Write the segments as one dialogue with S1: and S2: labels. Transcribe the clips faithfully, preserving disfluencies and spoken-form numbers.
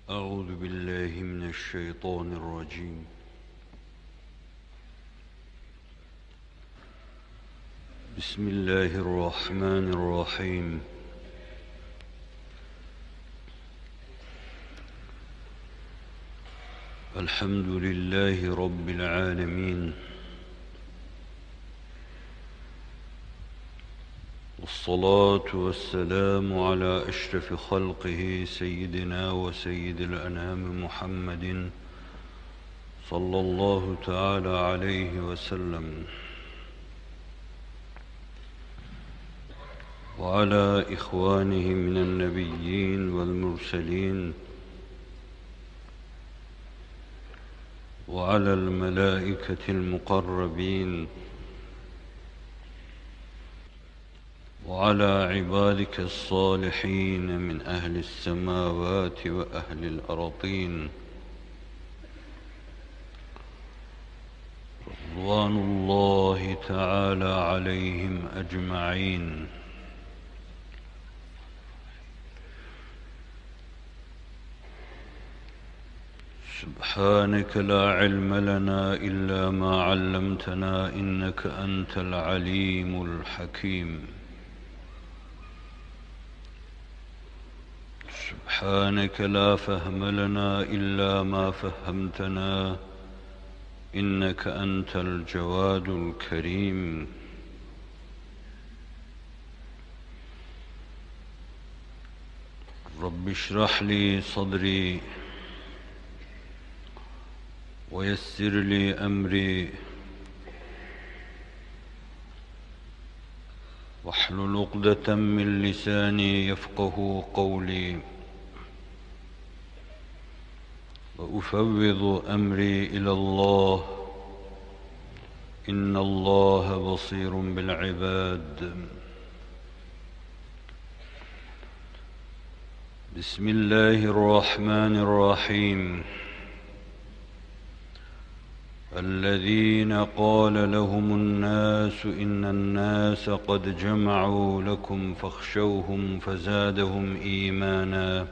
S1: أعوذ بالله من الشيطان الرجيم. بسم الله الرحمن الرحيم. الحمد لله رب العالمين، والصلاة والسلام على أشرف خلقه سيدنا وسيد الأنام محمد صلى الله تعالى عليه وسلم، وعلى إخوانه من النبيين والمرسلين، وعلى الملائكة المقربين، وعلى عبادك الصالحين من أهل السماوات وأهل الأرضين، رضوان الله تعالى عليهم أجمعين. سبحانك لا علم لنا إلا ما علمتنا، إنك أنت العليم الحكيم. سبحانك لا فهم لنا إلا ما فهمتنا، إنك أنت الجواد الكريم. رب اشرح لي صدري ويسر لي أمري واحلل عقدة من لساني يفقه قولي، وأفوض أمري إلى الله، إن الله بصير بالعباد. بسم الله الرحمن الرحيم. الذين قال لهم الناس إن الناس قد جمعوا لكم فاخشوهم فزادهم إيمانا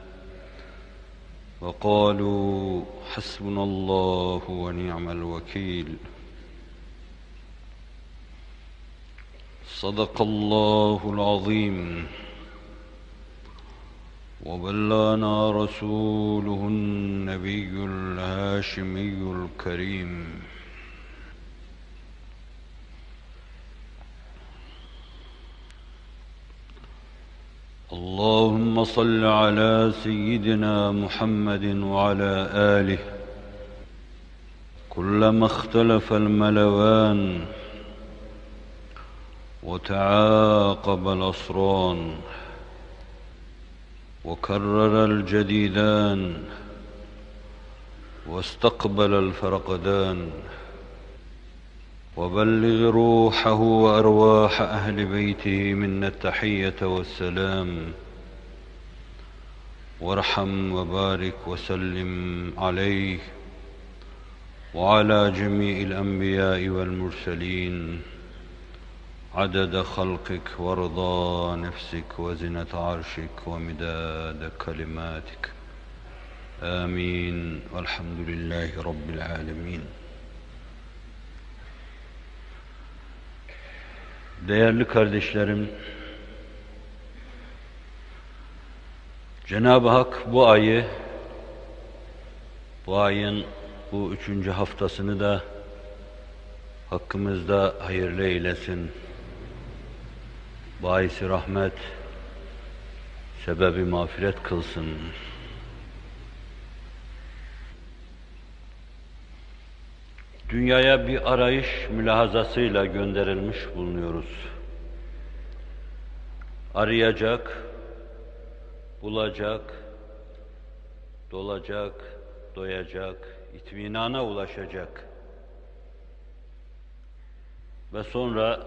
S1: وقالوا حسبنا الله ونعم الوكيل. صدق الله العظيم، وبلغنا رسوله النبي الهاشمي الكريم. اللهم صل على سيدنا محمد وعلى آله. كلما اختلف الملوان وتعاقب الأصران وكرر الجديدان واستقبل الفرقدان، وبلغ روحه وأرواح أهل بيته منا التحية والسلام، وارحم وبارك وسلم عليه وعلى جميع الأنبياء والمرسلين عدد خلقك ورضا نفسك وزنة عرشك ومداد كلماتك، آمين، والحمد لله رب العالمين. Değerli kardeşlerim, Cenab-ı Hak bu ayı, bu ayın bu üçüncü haftasını da hakkımızda hayırlı eylesin. Baisi rahmet, sebebi mağfiret kılsın. Dünyaya bir arayış mülahazasıyla gönderilmiş bulunuyoruz. Arayacak, bulacak, dolacak, doyacak, itminana ulaşacak ve sonra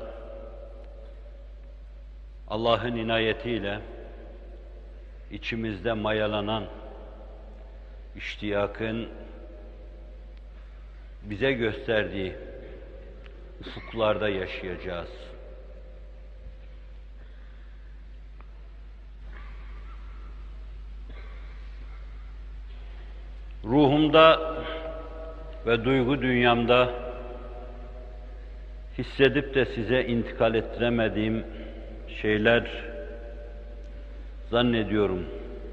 S1: Allah'ın inayetiyle içimizde mayalanan iştiyakın bize gösterdiği ufuklarda yaşayacağız. Ruhumda ve duygu dünyamda hissedip de size intikal ettiremediğim şeyler zannediyorum.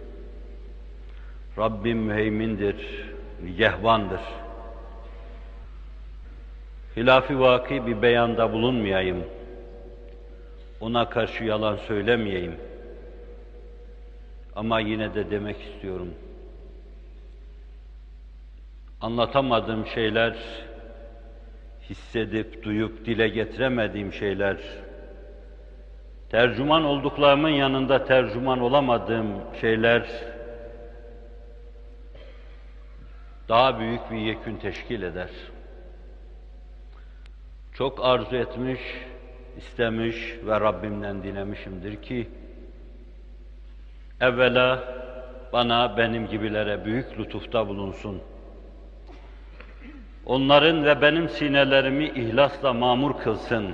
S1: Rabbim müheymindir, nigehbandır. Hilaf-ı vaki bir beyanda bulunmayayım. Ona karşı yalan söylemeyeyim. Ama yine de demek istiyorum. Anlatamadığım şeyler, hissedip, duyup, dile getiremediğim şeyler, tercüman olduklarımın yanında tercüman olamadığım şeyler, daha büyük bir yekün teşkil eder. Çok arzu etmiş, istemiş ve Rabbimden dilemişimdir ki, evvela bana, benim gibilere büyük lütufta bulunsun. Onların ve benim sinelerimi ihlasla mamur kılsın.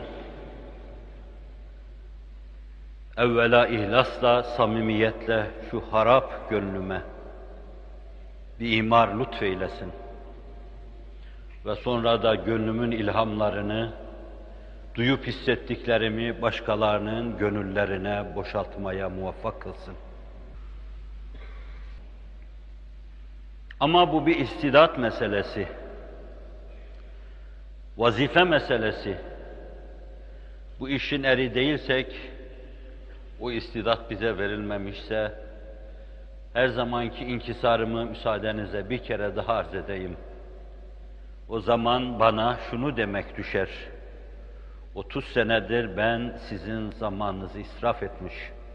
S1: Evvela ihlasla, samimiyetle şu harap gönlüme bir imar lütfeylesin. Ve sonra da gönlümün ilhamlarını, duyup hissettiklerimi başkalarının gönüllerine boşaltmaya muvaffak kılsın. Ama bu bir istidat meselesi, vazife meselesi. Bu işin eri değilsek, o istidat bize verilmemişse, her zamanki inkisarımı müsaadenizle bir kere daha arz edeyim. O zaman bana şunu demek düşer: otuz senedir ben sizin zamanınızı israf etmiş,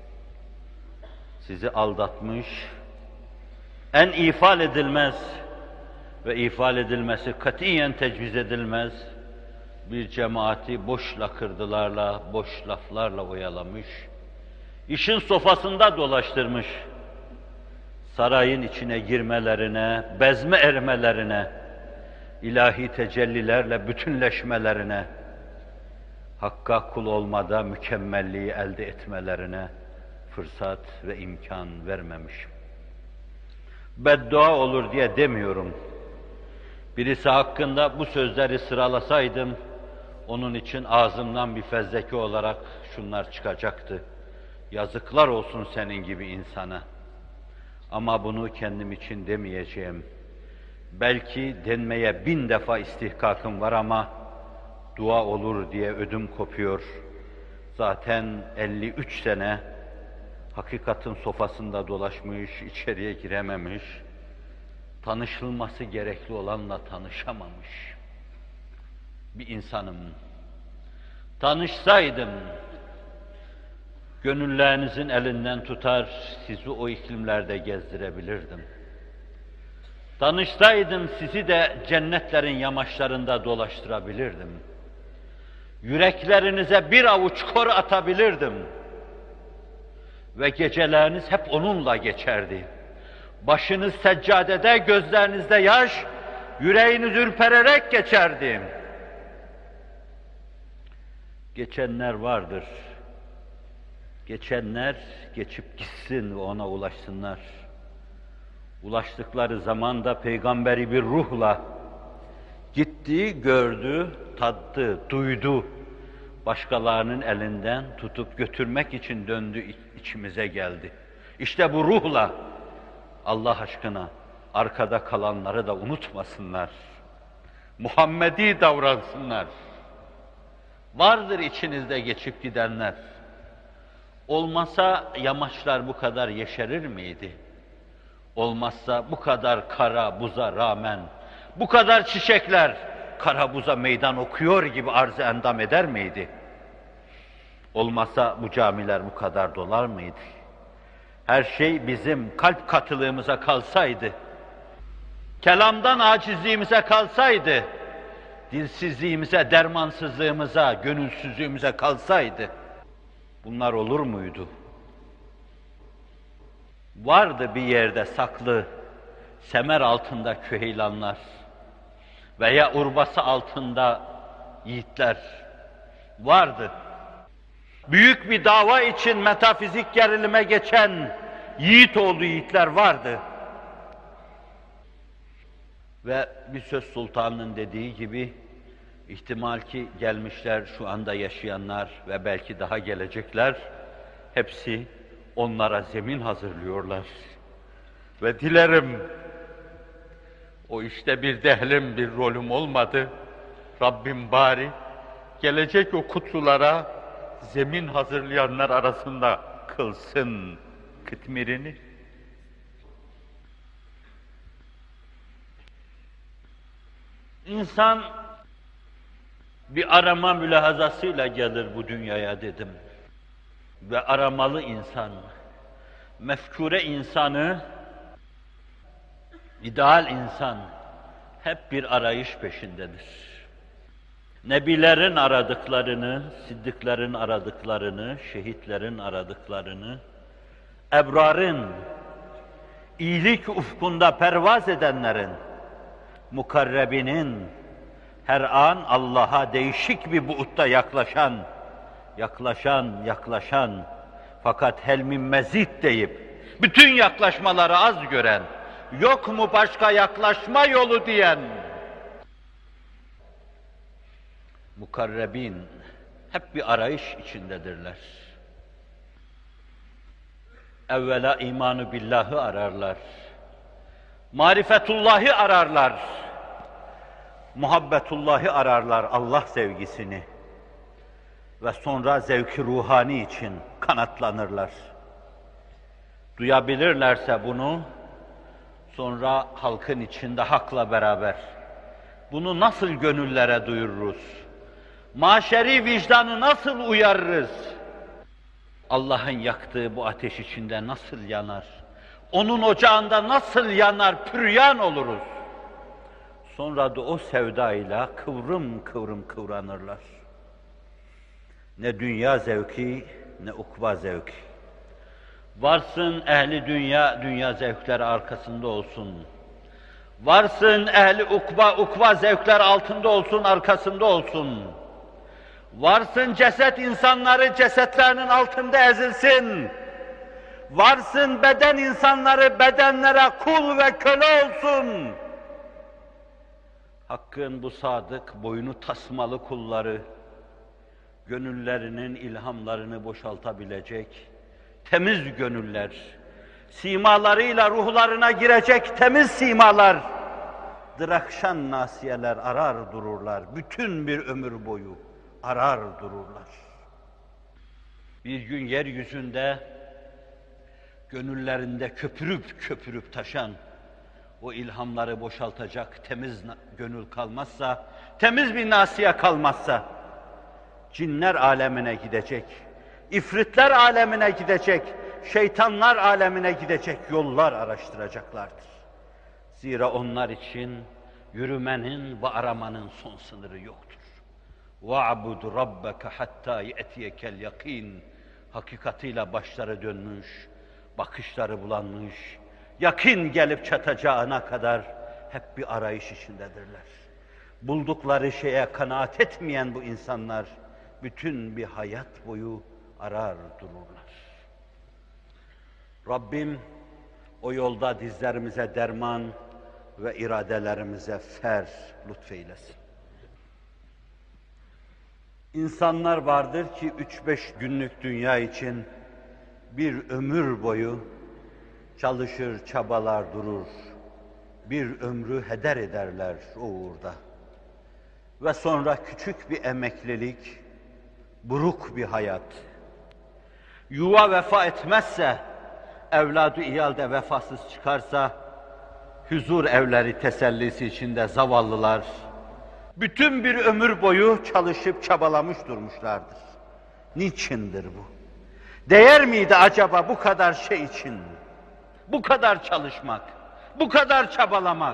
S1: sizi aldatmış, en ifade edilmez ve ifade edilmesi katiyen tecviz edilmez bir cemaati boş lakırdılarla, boş laflarla oyalamış, işin sofasında dolaştırmış, sarayın içine girmelerine, bezme ermelerine, ilahi tecellilerle bütünleşmelerine, Hakk'a kul olmada mükemmelliği elde etmelerine fırsat ve imkan vermemiş. Beddua olur diye demiyorum. Birisi hakkında bu sözleri sıralasaydım, onun için ağzımdan bir fezleke olarak şunlar çıkacaktı: yazıklar olsun senin gibi insana. Ama bunu kendim için demeyeceğim. Belki denmeye bin defa istihkakım var ama dua olur diye ödüm kopuyor. Zaten elli üç sene hakikatin sofasında dolaşmış, içeriye girememiş, tanışılması gerekli olanla tanışamamış bir insanım. Tanışsaydım, gönüllerinizin elinden tutar, sizi o iklimlerde gezdirebilirdim. Tanışsaydım, sizi de cennetlerin yamaçlarında dolaştırabilirdim. Yüreklerinize bir avuç kor atabilirdim. Ve geceleriniz hep onunla geçerdi. Başınız seccadede, gözlerinizde yaş, yüreğiniz ürpererek geçerdi. Geçenler vardır. Geçenler geçip gitsin ve ona ulaşsınlar. Ulaştıkları zaman da peygamberi bir ruhla gitti, gördü, tattı, duydu. Başkalarının elinden tutup götürmek için döndü, içimize geldi. İşte bu ruhla Allah aşkına arkada kalanları da unutmasınlar. Muhammedi davransınlar. Vardır içinizde geçip gidenler. Olmasa yamaçlar bu kadar yeşerir miydi? Olmazsa bu kadar kara buza rağmen, bu kadar çiçekler kara buza meydan okuyor gibi arz-ı endam eder miydi? Olmazsa bu camiler bu kadar dolar mıydı? Her şey bizim kalp katılığımıza kalsaydı, kelamdan acizliğimize kalsaydı, dilsizliğimize, dermansızlığımıza, gönülsüzlüğümüze kalsaydı, bunlar olur muydu? Vardı bir yerde saklı, semer altında küheylanlar veya urbası altında yiğitler vardı. Büyük bir dava için metafizik gerilime geçen yiğit oğlu yiğitler vardı. Ve bir söz sultanının dediği gibi, ihtimal ki gelmişler, şu anda yaşayanlar ve belki daha gelecekler, hepsi onlara zemin hazırlıyorlar. Ve dilerim, o işte bir dehlim, bir rolüm olmadı. Rabbim bari gelecek o kutlulara zemin hazırlayanlar arasında kılsın kıtmirini. İnsan bir arama mülahazasıyla gelir bu dünyaya dedim. Ve aramalı insan, mefkure insanı, ideal insan hep bir arayış peşindedir. Nebilerin aradıklarını, siddıkların aradıklarını, şehitlerin aradıklarını, ebrarın, iyilik ufkunda pervaz edenlerin, mukarrebinin, her an Allah'a değişik bir buğutta yaklaşan, yaklaşan, yaklaşan, fakat helmin mezid deyip, bütün yaklaşmaları az gören, yok mu başka yaklaşma yolu diyen, mukarrebin hep bir arayış içindedirler. Evvela imanı billahı ararlar, marifetullahı ararlar, muhabbetullahı ararlar, Allah sevgisini ve sonra zevk-i ruhani için kanatlanırlar. Duyabilirlerse bunu, sonra halkın içinde hakla beraber bunu nasıl gönüllere duyururuz? Maşeri vicdanı nasıl uyarırız? Allah'ın yaktığı bu ateş içinde nasıl yanar? Onun ocağında nasıl yanar, püryan oluruz? Sonra da o sevdayla kıvrım kıvrım kıvranırlar. Ne dünya zevki, ne ukba zevki. Varsın ehli dünya, dünya zevkleri arkasında olsun. Varsın ehli ukba, ukba zevkler altında olsun, arkasında olsun. Varsın ceset insanları cesetlerinin altında ezilsin. Varsın beden insanları bedenlere kul ve köle olsun. Hakkın bu sadık, boynu tasmalı kulları, gönüllerinin ilhamlarını boşaltabilecek temiz gönüller, simalarıyla ruhlarına girecek temiz simalar, dırakşan nasiyeler arar dururlar, bütün bir ömür boyu arar dururlar. Bir gün yeryüzünde, gönüllerinde köpürüp köpürüp taşan, o ilhamları boşaltacak temiz gönül kalmazsa, temiz bir nasiye kalmazsa, cinler alemine gidecek, ifritler alemine gidecek, şeytanlar alemine gidecek yollar araştıracaklardır. Zira onlar için yürümenin ve aramanın son sınırı yoktur. وَعْبُدْ رَبَّكَ حَتَّى يَأْتِيَكَ الْيَقِينَ. Hakikatiyle başları dönmüş, bakışları bulanmış, yakin gelip çatacağına kadar hep bir arayış içindedirler. Buldukları şeye kanaat etmeyen bu insanlar, bütün bir hayat boyu arar dururlar. Rabbim o yolda dizlerimize derman ve iradelerimize fer lütfeylesin. İnsanlar vardır ki üç beş günlük dünya için bir ömür boyu çalışır, çabalar durur. Bir ömrü heder ederler o uğurda. Ve sonra küçük bir emeklilik, buruk bir hayat. Yuva vefa etmezse, evladı iyalde vefasız çıkarsa, huzur evleri tesellisi içinde zavallılar, bütün bir ömür boyu çalışıp çabalamış durmuşlardır. Niçindir bu? Değer miydi acaba bu kadar şey için? Bu kadar çalışmak, bu kadar çabalamak?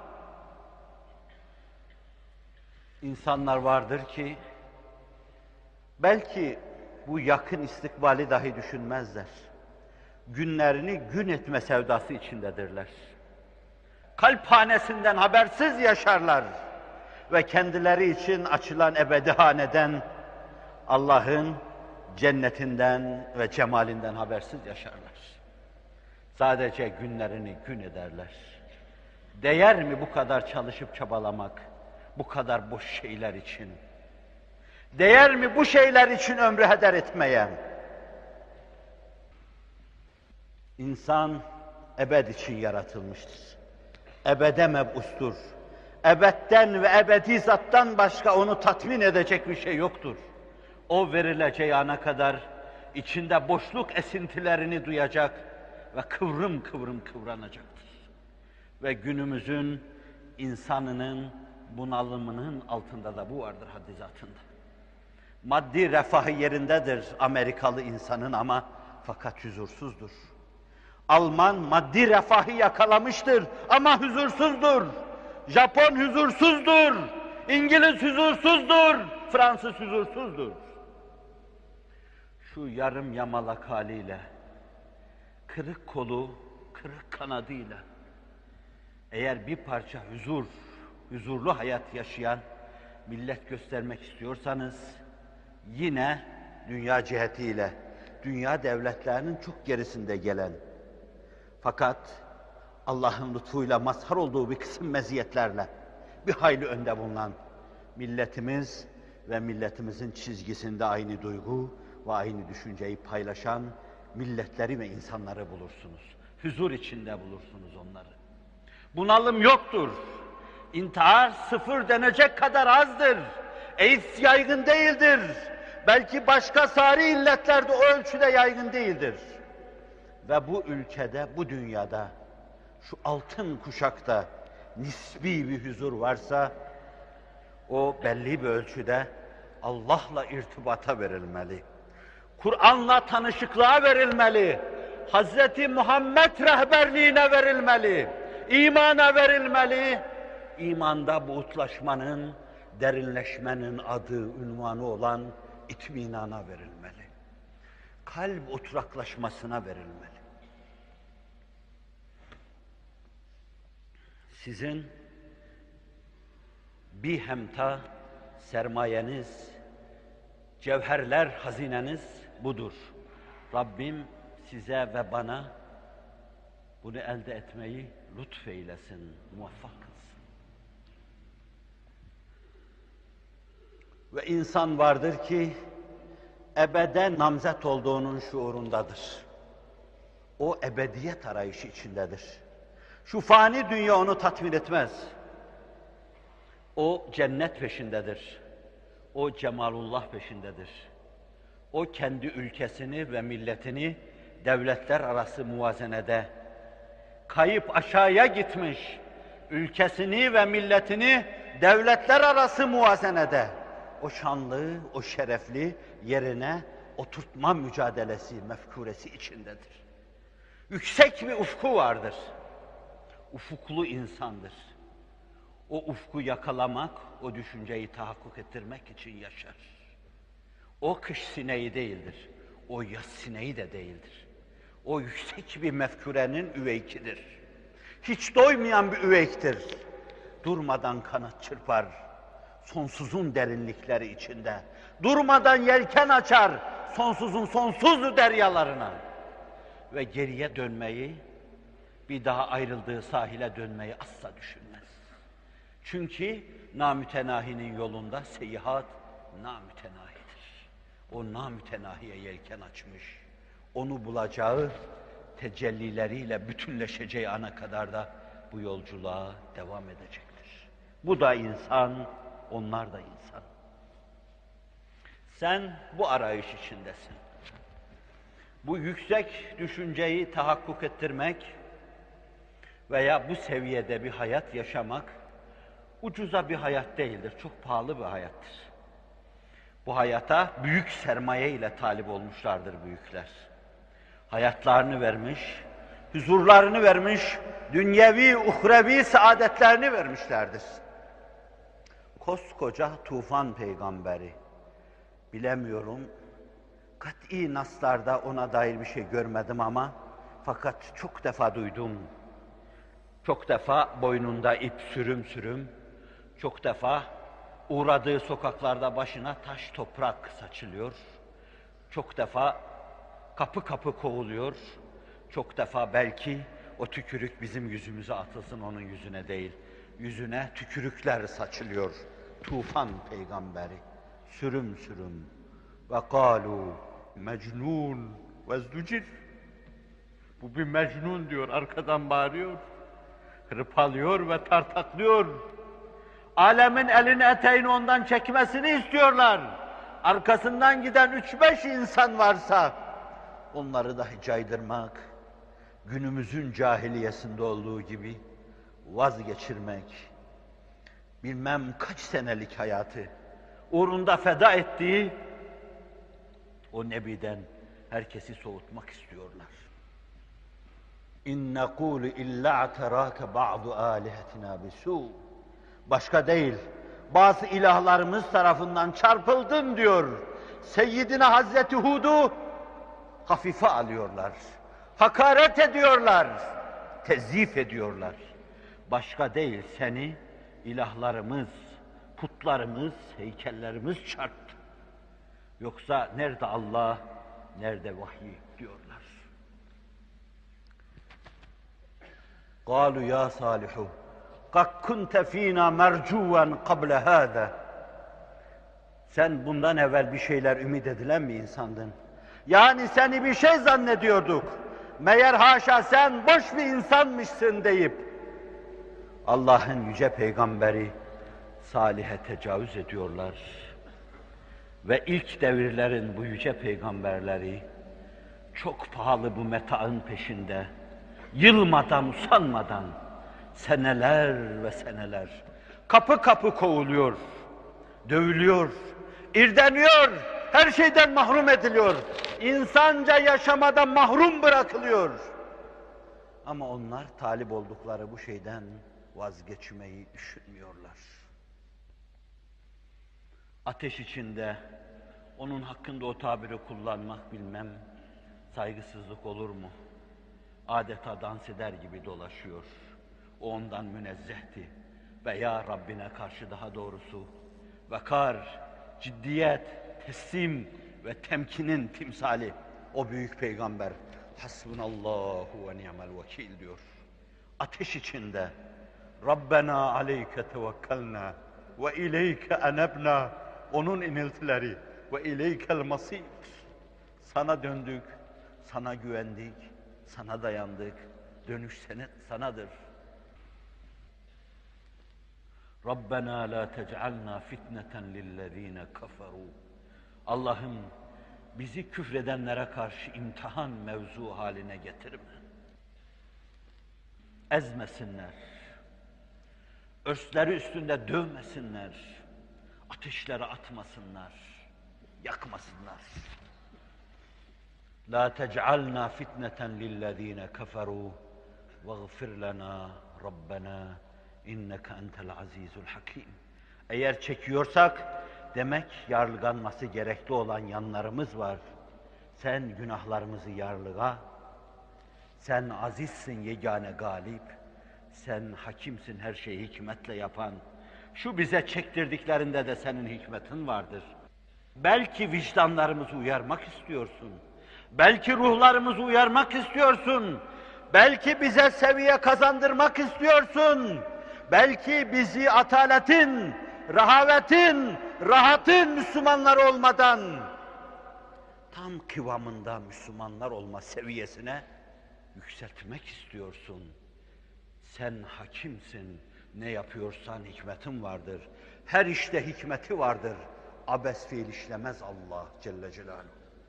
S1: İnsanlar vardır ki, belki bu yakın istikbali dahi düşünmezler. Günlerini gün etme sevdası içindedirler. Kalphanesinden habersiz yaşarlar ve kendileri için açılan ebedihaneden, Allah'ın cennetinden ve cemalinden habersiz yaşarlar. Sadece günlerini gün ederler. Değer mi bu kadar çalışıp çabalamak, bu kadar boş şeyler için? Değer mi bu şeyler için ömrü heder etmeye? İnsan ebed için yaratılmıştır. Ebede mebustur. Ebedden ve ebedi zattan başka onu tatmin edecek bir şey yoktur. O verileceği ana kadar içinde boşluk esintilerini duyacak ve kıvrım kıvrım kıvranacaktır. Ve günümüzün insanının bunalımının altında da bu vardır haddi zatında. Maddi refahı yerindedir Amerikalı insanın ama fakat huzursuzdur. Alman maddi refahı yakalamıştır ama huzursuzdur. Japon huzursuzdur. İngiliz huzursuzdur. Fransız huzursuzdur. Şu yarım yamalak haliyle, kırık kolu, kırık kanadıyla, eğer bir parça huzur, huzurlu hayat yaşayan millet göstermek istiyorsanız, yine dünya cihetiyle, dünya devletlerinin çok gerisinde gelen, fakat Allah'ın lütfuyla mazhar olduğu bir kısım meziyetlerle bir hayli önde bulunan milletimiz ve milletimizin çizgisinde aynı duygu ve aynı düşünceyi paylaşan milletleri ve insanları bulursunuz. Huzur içinde bulursunuz onları. Bunalım yoktur. İntihar sıfır denecek kadar azdır. AIDS yaygın değildir. Belki başka sari illetlerde o ölçüde yaygın değildir. Ve bu ülkede, bu dünyada, şu altın kuşakta nisbi bir huzur varsa, o belli bir ölçüde Allah'la irtibata verilmeli. Kur'an'la tanışıklığa verilmeli. Hazreti Muhammed rehberliğine verilmeli. İmana verilmeli. İmanda buğutlaşmanın, derinleşmenin adı, ünvanı olan itminana verilmeli. Kalp oturaklaşmasına verilmeli. Sizin bir hemta sermayeniz, cevherler hazineniz budur. Rabbim size ve bana bunu elde etmeyi lütfeylesin, muvaffak kılsın. Ve insan vardır ki ebeden namzet olduğunun şuurundadır. O ebediyet arayışı içindedir. Şu fani dünya onu tatmin etmez. O cennet peşindedir. O cemalullah peşindedir. O kendi ülkesini ve milletini devletler arası muvazenede kayıp aşağıya gitmiş, ülkesini ve milletini devletler arası muvazenede o şanlı, o şerefli yerine oturtma mücadelesi, mefkuresi içindedir. Yüksek bir ufku vardır. Ufuklu insandır. O ufku yakalamak, o düşünceyi tahakkuk ettirmek için yaşar. O kış sineği değildir, o yaz sineği de değildir. O yüksek bir mefkurenin üveykidir. Hiç doymayan bir üveyktir. Durmadan kanat çırpar, sonsuzun derinlikleri içinde. Durmadan yelken açar, sonsuzun sonsuz deryalarına. Ve geriye dönmeyi, bir daha ayrıldığı sahile dönmeyi asla düşünmez. Çünkü namütenahinin yolunda seyahat namütenahidir. O namütenahiye yelken açmış. Onu bulacağı, tecellileriyle bütünleşeceği ana kadar da bu yolculuğa devam edecektir. Bu da insan, onlar da insan. Sen bu arayış içindesin. Bu yüksek düşünceyi tahakkuk ettirmek veya bu seviyede bir hayat yaşamak ucuza bir hayat değildir, çok pahalı bir hayattır. Bu hayata büyük sermaye ile talip olmuşlardır büyükler. Hayatlarını vermiş, huzurlarını vermiş, dünyevi, uhrevi saadetlerini vermişlerdir. Koskoca Tufan peygamberi, bilemiyorum, kat'i naslarda ona dair bir şey görmedim ama fakat çok defa duydum. Çok defa boynunda ip sürüm sürüm, çok defa uğradığı sokaklarda başına taş toprak saçılıyor. Çok defa kapı kapı kovuluyor. Çok defa belki o tükürük bizim yüzümüze atılsın, onun yüzüne değil. Yüzüne tükürükler saçılıyor. Tufan peygamberi. Sürüm sürüm. Ve kâlû mecnûn ve zducir. Bu bir mecnun diyor, arkadan bağırıyor. Hırpalıyor ve tartaklıyor. Alemin elini eteğini ondan çekmesini istiyorlar. Arkasından giden üç beş insan varsa onları dahi caydırmak, günümüzün cahiliyesinde olduğu gibi vazgeçirmek, bilmem kaç senelik hayatı uğrunda feda ettiği o nebiden herkesi soğutmak istiyorlar. İn nekulu illa ataraka ba'du alihatina bisu. Başka değil, bazı ilahlarımız tarafından çarpıldın diyor. Seyyidina Hazreti Hud'u hafife alıyorlar. Hakaret ediyorlar. Tezif ediyorlar. Başka değil, seni ilahlarımız, putlarımız, heykellerimiz çarptı. Yoksa nerede Allah, nerede vahiy diyorlar. قَالُوا يَا صَالِحُ قَدْ كُنْتَ ف۪ينَا مَرْجُوًا قَبْلَ هَذَا. Sen bundan evvel bir şeyler ümit edilen bir insandın. Yani seni bir şey zannediyorduk. Meğer haşa sen boş bir insanmışsın deyip Allah'ın yüce peygamberi Salih'e tecavüz ediyorlar. Ve ilk devirlerin bu yüce peygamberleri çok pahalı bu metaın peşinde, yılmadan, usanmadan seneler ve seneler kapı kapı kovuluyor, dövülüyor, irdeniyor, her şeyden mahrum ediliyor, insanca yaşamadan mahrum bırakılıyor. Ama onlar talip oldukları bu şeyden vazgeçmeyi düşünmüyorlar. Ateş içinde onun hakkında o tabiri kullanmak bilmem saygısızlık olur mu? Adeta dans eder gibi dolaşıyor. O ondan münezzehti. Veya Rabbine karşı daha doğrusu vakar, ciddiyet, teslim ve temkinin timsali o büyük peygamber Hasbunallahu ve ni'mel vekil diyor. Ateş içinde Rabbena aleyke tevekkelna ve ileyke enebna, onun iniltileri ve ileykel masir. Sana döndük, sana güvendik, sana dayandık, dönüş senet sanadır. Rabbena la tec'alna fitneten lillezine kaferu. Allah'ım bizi küfredenlere karşı imtihan mevzu haline getirme. Ezmesinler, örsleri üstünde dövmesinler, ateşlere atmasınlar, yakmasınlar. La tec'alna fitneten lillezine kaferu veğfir lena Rabbena inneke entel azizul hakim. Eğer çekiyorsak demek yarlıganması gerekli olan yanlarımız var. Sen günahlarımızı yarlığa, sen azizsin yegane galip, sen hakimsin her şeyi hikmetle yapan. Şu bize çektirdiklerinde de senin hikmetin vardır. Belki vicdanlarımızı uyarmak istiyorsun. Belki ruhlarımızı uyarmak istiyorsun. Belki bize seviye kazandırmak istiyorsun. Belki bizi ataletin, rahavetin, rahatın Müslümanlar olmadan tam kıvamında Müslümanlar olma seviyesine yükseltmek istiyorsun. Sen hakimsin, ne yapıyorsan hikmetin vardır. Her işte hikmeti vardır. Abes fiil işlemez Allah Celle Celaluhu.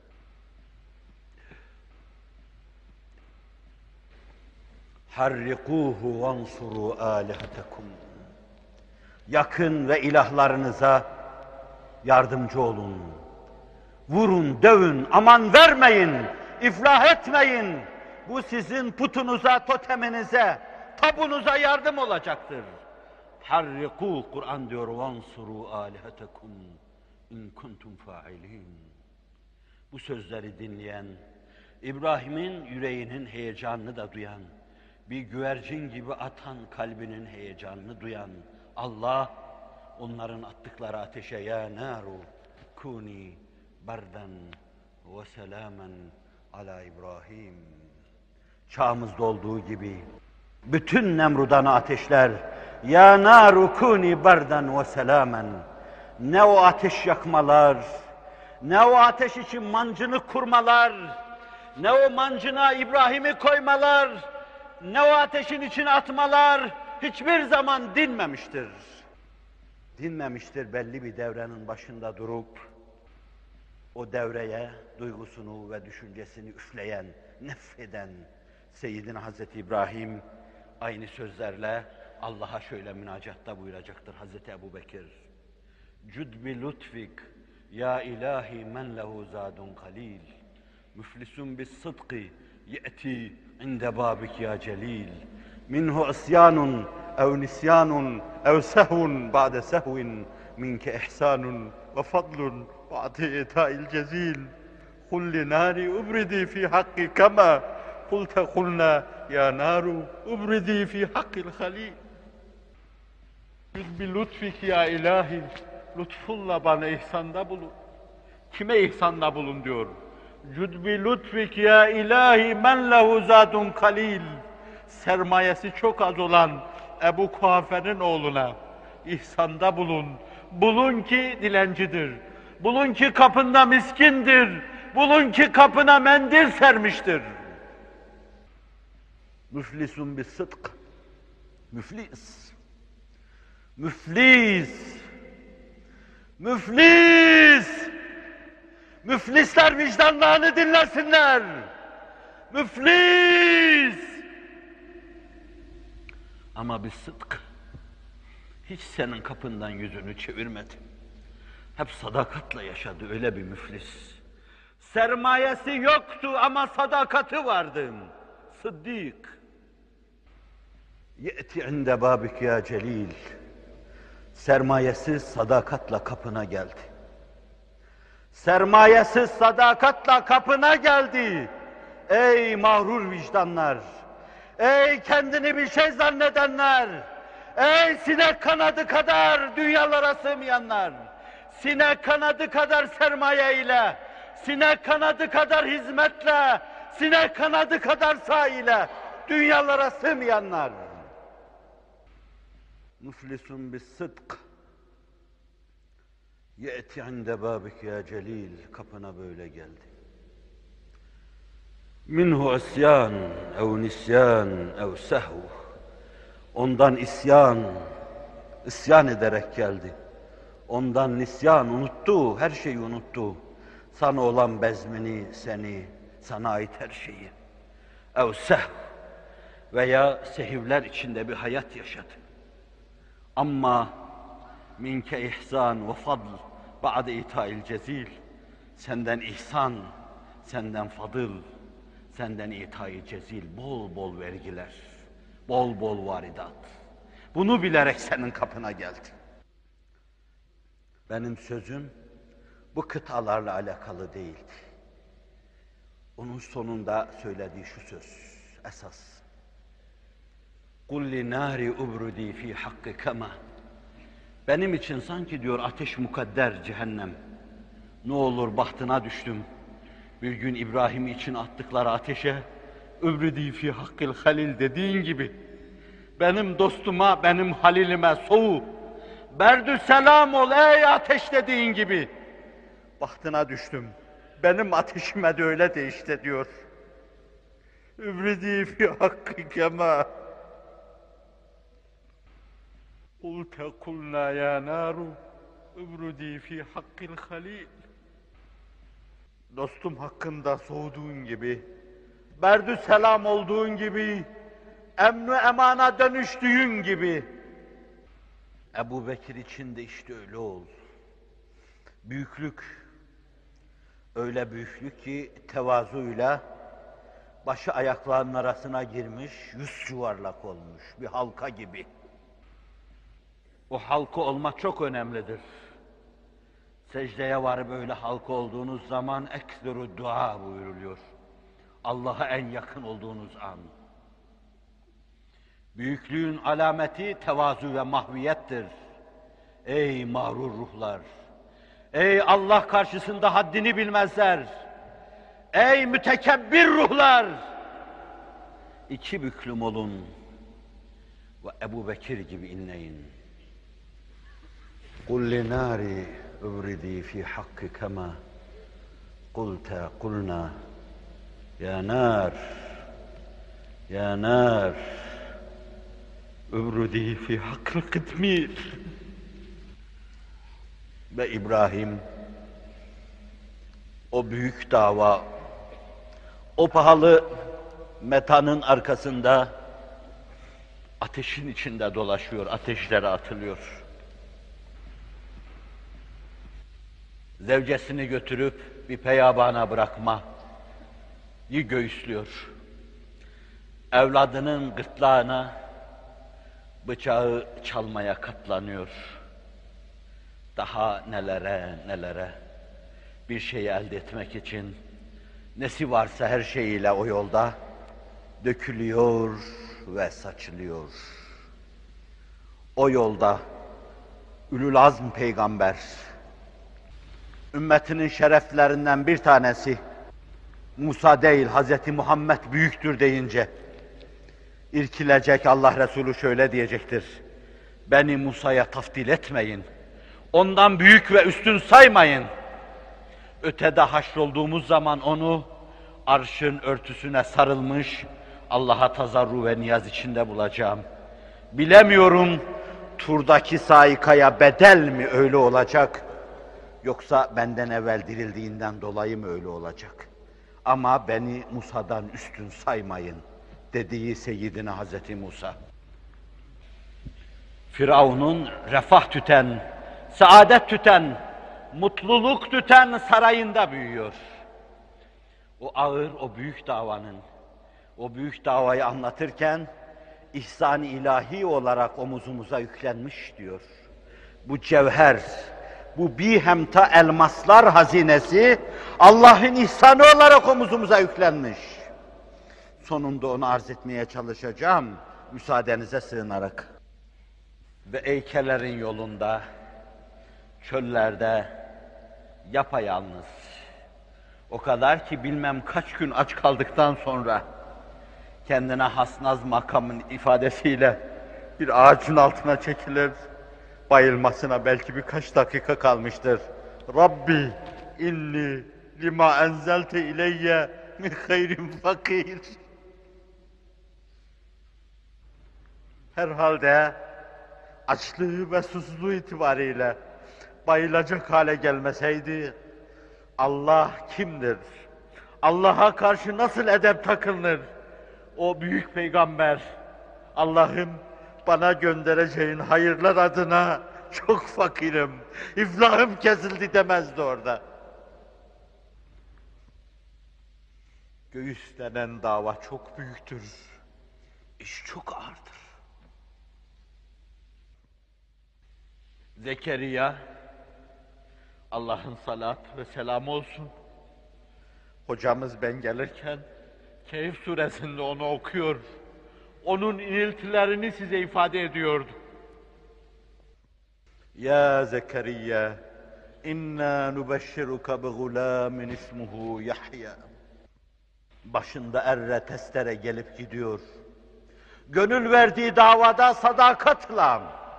S1: Harrikuhu vansuru alihatekum. Yakın ve ilahlarınıza yardımcı olun. Vurun, dövün, aman vermeyin, iflah etmeyin. Bu sizin putunuza, toteminize, tabunuza yardım olacaktır. Harriku, Kur'an diyor, vansuru alihatekum in kuntum fa'ilin. Bu sözleri dinleyen, İbrahim'in yüreğinin heyecanını da duyan, bir güvercin gibi atan kalbinin heyecanını duyan Allah, onların attıkları ateşe ya naru kuni bardan ve selamen ala İbrahim. Çağımızda olduğu gibi bütün Nemrudan'ı ateşler. Ya naru kuni bardan ve selamen. Ne o ateş yakmalar, ne o ateş için mancını kurmalar, ne o mancına İbrahim'i koymalar, ne o ateşin içine atmalar hiçbir zaman dinmemiştir. Dinmemiştir belli bir devrenin başında durup, o devreye duygusunu ve düşüncesini üfleyen, nefreden Seyyidina Hazreti İbrahim aynı sözlerle Allah'a şöyle münacatta buyuracaktır Hazreti Ebubekir. Cud bi lütfik ya ilahi men lehu zadun kalil. Müflisun bis sıdkı ye'ti inde babik ya celil. Minhu isyanun ev nisyanun ev sehvun ba'de sehvin minke ihsanun ve fadlun ba'de ita'il cezil. Kulli nari ubridi fi hakkı kema kulte kulna ya naru ubridi fi hakkil halil. Cud bi lütfik ya ilahi, lütfunla bana ihsanda bulun. Kime ihsanda bulun diyor? Cud bi lütfik ya ilahi men lehu zadun kalil. Sermayesi çok az olan Ebu Kuhafe'nin oğluna ihsanda bulun. Bulun ki dilencidir. Bulun ki kapında miskindir. Bulun ki kapına mendil sermiştir. Müflisun bis sıdk. Müflis. Müflis. Müflis. Müflisler vicdanlarını dinlesinler. Müflis. Ama bir sıdk. Hiç senin kapından yüzünü çevirmedi. Hep sadakatle yaşadı öyle bir müflis. Sermayesi yoktu ama sadakati vardı. Sıddık. Ye'ti inde babik ya celil. Sermayesiz sadakatla kapına geldi. Sermayesiz sadakatla kapına geldi. Ey mağrur vicdanlar! Ey kendini bir şey zannedenler! Ey sinek kanadı kadar dünyalara sığmayanlar! Sinek kanadı kadar sermaye ile, sinek kanadı kadar hizmetle, sinek kanadı kadar sahi ile dünyalara sığmayanlar! Müflisun bis sıdk. Ye'ti inde babik ya celil. Kapına böyle geldi. Minhu isyan ev nisyan ev sehv. Ondan isyan, isyan ederek geldi. Ondan nisyan, unuttu, her şeyi unuttu. Sana olan bezmini, seni, sana ait her şeyi. Ev sehv veya sehivler içinde bir hayat yaşadı. Amma minke ihsan ve fadl ba'de ita'il cezil. Senden ihsan, senden fadıl, senden ita'il cezil, bol bol vergiler, bol bol varidat. Bunu bilerek senin kapına geldi. Benim sözüm bu kıtalarla alakalı değildi. Onun sonunda söylediği şu söz esas. Kul li nari ubrudi fi hakkı kema. Benim için sanki diyor ateş mukadder cehennem. Ne olur bahtına düştüm. Bir gün İbrahim için attıkları ateşe ubrudi fi hakkil halil dediğin gibi benim dostuma, benim halilime soğu. Berdü selam ol ey ateş dediğin gibi bahtına düştüm. Benim ateşime de öyle de işte diyor. Ubrudi fi hakkı kema. Kulte kulna ya naru ubrudi fi hakkil halil. Dostum hakkında soğuduğun gibi, berdü selam olduğun gibi, emnu emana dönüştüğün gibi, Ebu Bekir için de işte öyle oldu. Büyüklük, öyle büyüklük ki tevazuyla başı ayaklarının arasına girmiş, yüz yuvarlak olmuş bir halka gibi. O halka olmak çok önemlidir. Secdeye varıp böyle halka olduğunuz zaman ekseru dua buyuruluyor. Allah'a en yakın olduğunuz an. Büyüklüğün alameti tevazu ve mahviyettir. Ey mağrur ruhlar! Ey Allah karşısında haddini bilmezler! Ey mütekebbir ruhlar! iki büklüm olun ve Ebu Bekir gibi inleyin. قُلْ لِنَارِ اُبْرِدِي فِي حَقِّ كَمَا قُلْتَ قُلْنَا يَا نَارِ يَا نَارِ اُبْرِدِي فِي حَقِّ الْقِتْمِيرِ. Ve İbrahim, o büyük dava, o pahalı metanın arkasında ateşin içinde dolaşıyor, ateşlere atılıyor. Zevcesini götürüp bir peyabana bırakma yi göğüslüyor. Evladının gırtlağına bıçağı çalmaya katlanıyor. Daha nelere nelere bir şeyi elde etmek için nesi varsa her şeyiyle o yolda dökülüyor ve saçılıyor. O yolda Ülül Azm peygamber, ümmetinin şereflerinden bir tanesi, Musa değil Hazreti Muhammed büyüktür deyince irkilecek, Allah Resulü şöyle diyecektir: beni Musa'ya taftil etmeyin, ondan büyük ve üstün saymayın. Ötede haşrolduğumuz zaman onu arşın örtüsüne sarılmış Allah'a tazarru ve niyaz içinde bulacağım. Bilemiyorum turdaki saikaya bedel mi öyle olacak, yoksa benden evvel dirildiğinden dolayı mı öyle olacak? Ama beni Musa'dan üstün saymayın dediği Seyyidina Hazreti Musa. Firavun'un refah tüten, saadet tüten, mutluluk tüten sarayında büyüyor. O ağır, o büyük davanın, o büyük davayı anlatırken ihsan-ı ilahi olarak omuzumuza yüklenmiş diyor. Bu cevher, bu bihemta elmaslar hazinesi Allah'ın ihsanı olarak omuzumuza yüklenmiş. Sonunda onu arz etmeye çalışacağım, müsaadenize sığınarak. Ve eykelerin yolunda, çöllerde, yapayalnız, o kadar ki bilmem kaç gün aç kaldıktan sonra kendine hasnaz makamın ifadesiyle bir ağacın altına çekilir, bayılmasına belki birkaç dakika kalmıştır. Rabbi inni lima enzelte ileyye min hayrin fakir. Herhalde açlığı ve susuzluğu itibariyle bayılacak hale gelmeseydi, Allah kimdir? Allah'a karşı nasıl edep takınır? O büyük peygamber, Allah'ım bana göndereceğin hayırlar adına çok fakirim, iflahım kesildi demezdi orada. Göğüs denen dava çok büyüktür, iş çok ağırdır. Zekeriya, Allah'ın salat ve selamı olsun, hocamız ben gelirken Kehf suresinde onu okuyor, onun iniltilerini size ifade ediyordu. Ya Zekeriya, inna nubeshşiruka bi gulamin ismuhu Yahya. Başında erre testere gelip gidiyor. Gönül verdiği davada sadakatla.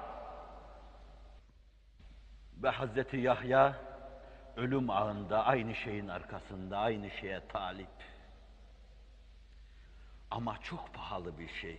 S1: Ve Hazreti Yahya ölüm ağında aynı şeyin arkasında, aynı şeye talip. Ama çok pahalı bir şey.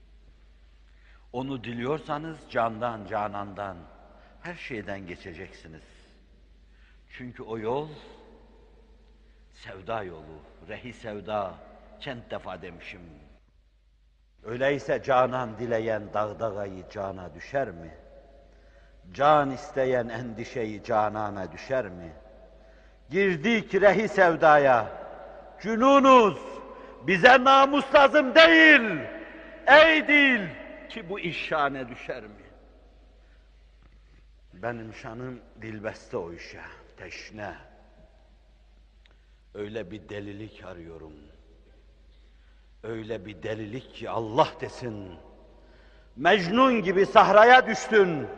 S1: Onu diliyorsanız candan, canandan, her şeyden geçeceksiniz. Çünkü o yol sevda yolu, rehi sevda, kent defa demişim. Öyleyse canan dileyen dağdağayı cana düşer mi? Can isteyen endişeyi canana düşer mi? Girdik rehi sevdaya, cünunuz, bize namus lazım değil, ey dil ki bu iş şane düşer mi? Benim şanım dilbeste o işe, teşne. Öyle bir delilik arıyorum. Öyle bir delilik ki Allah desin. Mecnun gibi sahraya düştün.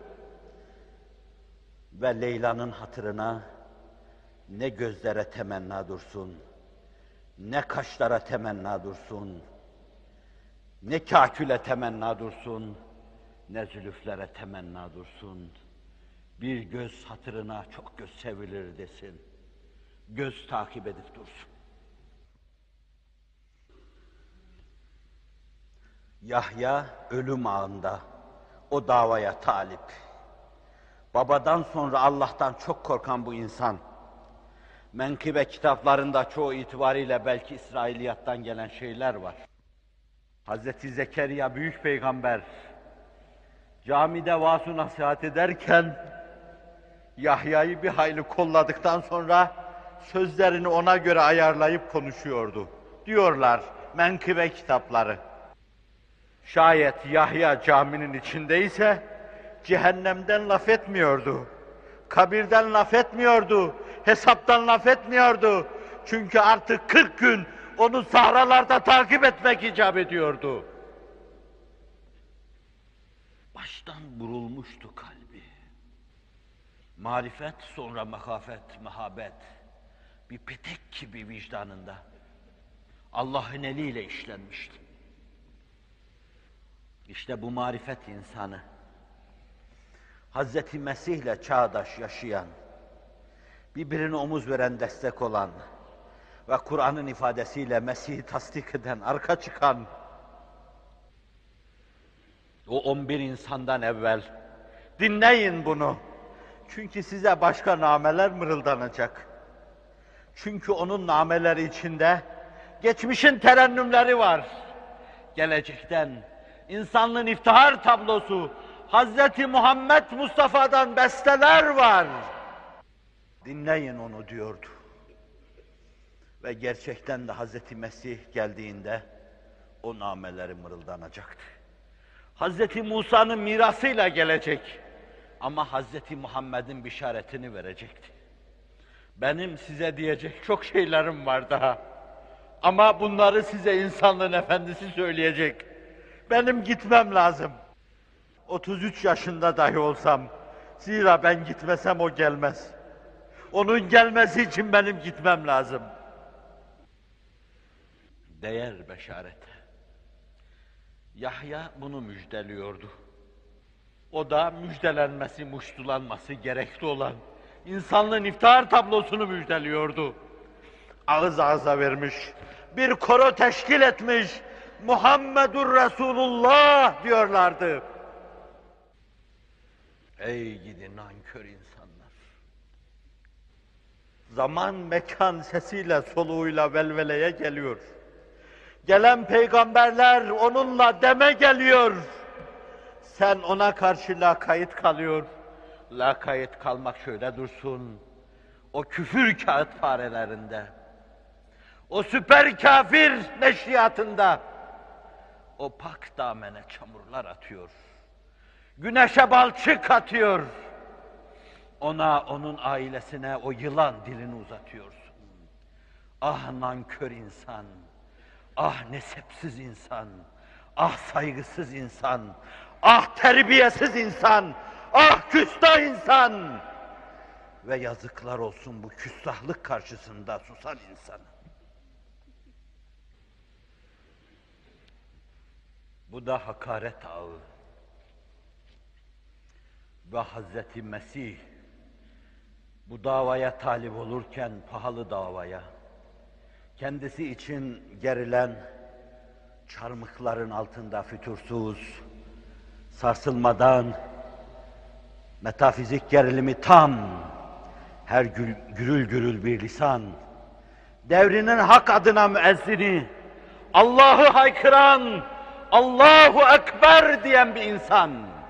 S1: Ve Leyla'nın hatırına ne gözlere temenna dursun, ne kaşlara temenna dursun, Ne kâküle temenna dursun, ne zülüflere temenna dursun. Bir göz hatırına çok göz sevilir desin. Göz takip edip dursun. Yahya ölüm ağında, o davaya talip. Babadan sonra Allah'tan çok korkan bu insan. Menkıbe kitaplarında çoğu itibariyle belki İsrailiyattan gelen şeyler var. Hazreti Zekeriya büyük peygamber camide vaaz-ı nasihat ederken Yahya'yı bir hayli kolladıktan sonra sözlerini ona göre ayarlayıp konuşuyordu. Diyorlar menkıbe kitapları. Şayet Yahya caminin içindeyse cehennemden laf etmiyordu. Kabirden laf etmiyordu. Hesaptan laf etmiyordu. Çünkü artık kırk gün onu sahralarda takip etmek icap ediyordu. Baştan vurulmuştu kalbi. Marifet, sonra mahafet, mehabet. Bir petek gibi vicdanında. Allah'ın eliyle işlenmişti. İşte bu marifet insanı, Hazreti Mesih'le çağdaş yaşayan, birbirine omuz veren, destek olan ve Kur'an'ın ifadesiyle Mesih'i tasdik eden, arka çıkan, o on bir insandan evvel, dinleyin bunu. Çünkü size başka nameler mırıldanacak. Çünkü onun nameleri içinde, geçmişin terennümleri var. Gelecekten, insanlığın iftihar tablosu, Hazreti Muhammed Mustafa'dan besteler var. Dinleyin onu diyordu. Ve gerçekten de Hazreti Mesih geldiğinde o nameleri mırıldanacaktı. Hazreti Musa'nın mirasıyla gelecek ama Hazreti Muhammed'in bişaretini verecekti. Benim size diyecek çok şeylerim var daha. Ama bunları size insanlığın efendisi söyleyecek. Benim gitmem lazım. otuz üç yaşında dahi olsam, zira ben gitmesem o gelmez. Onun gelmesi için benim gitmem lazım. Değer beşarete. Yahya bunu müjdeliyordu. O da müjdelenmesi, muştulanması gerekli olan insanlığın iftihar tablosunu müjdeliyordu. Ağız ağza vermiş, bir koro teşkil etmiş, Muhammedur Resulullah diyorlardı. Ey gidi nankör insanlar! Zaman, mekan sesiyle, soluğuyla velveleye geliyor. Gelen peygamberler onunla deme geliyor. Sen ona karşı lakayt kalıyor. Lakayt kalmak şöyle dursun. O küfür kağıt farelerinde, o süper kafir neşriyatında, o pak damene çamurlar atıyor. Güneşe balçık atıyor. Ona, onun ailesine o yılan dilini uzatıyorsun. Ah nankör insan, ah nesepsiz insan, ah saygısız insan, ah terbiyesiz insan, ah küstah insan. Ve yazıklar olsun bu küstahlık karşısında susan insana. Bu da hakaret ağı. Ve Hazreti Mesih bu davaya talip olurken, pahalı davaya, kendisi için gerilen çarmıkların altında fütursuz, sarsılmadan, metafizik gerilimi tam, her gül, gürül gürül bir lisan, devrinin hak adına müezzini, Allah'ı haykıran, Allahu Ekber diyen bir insan.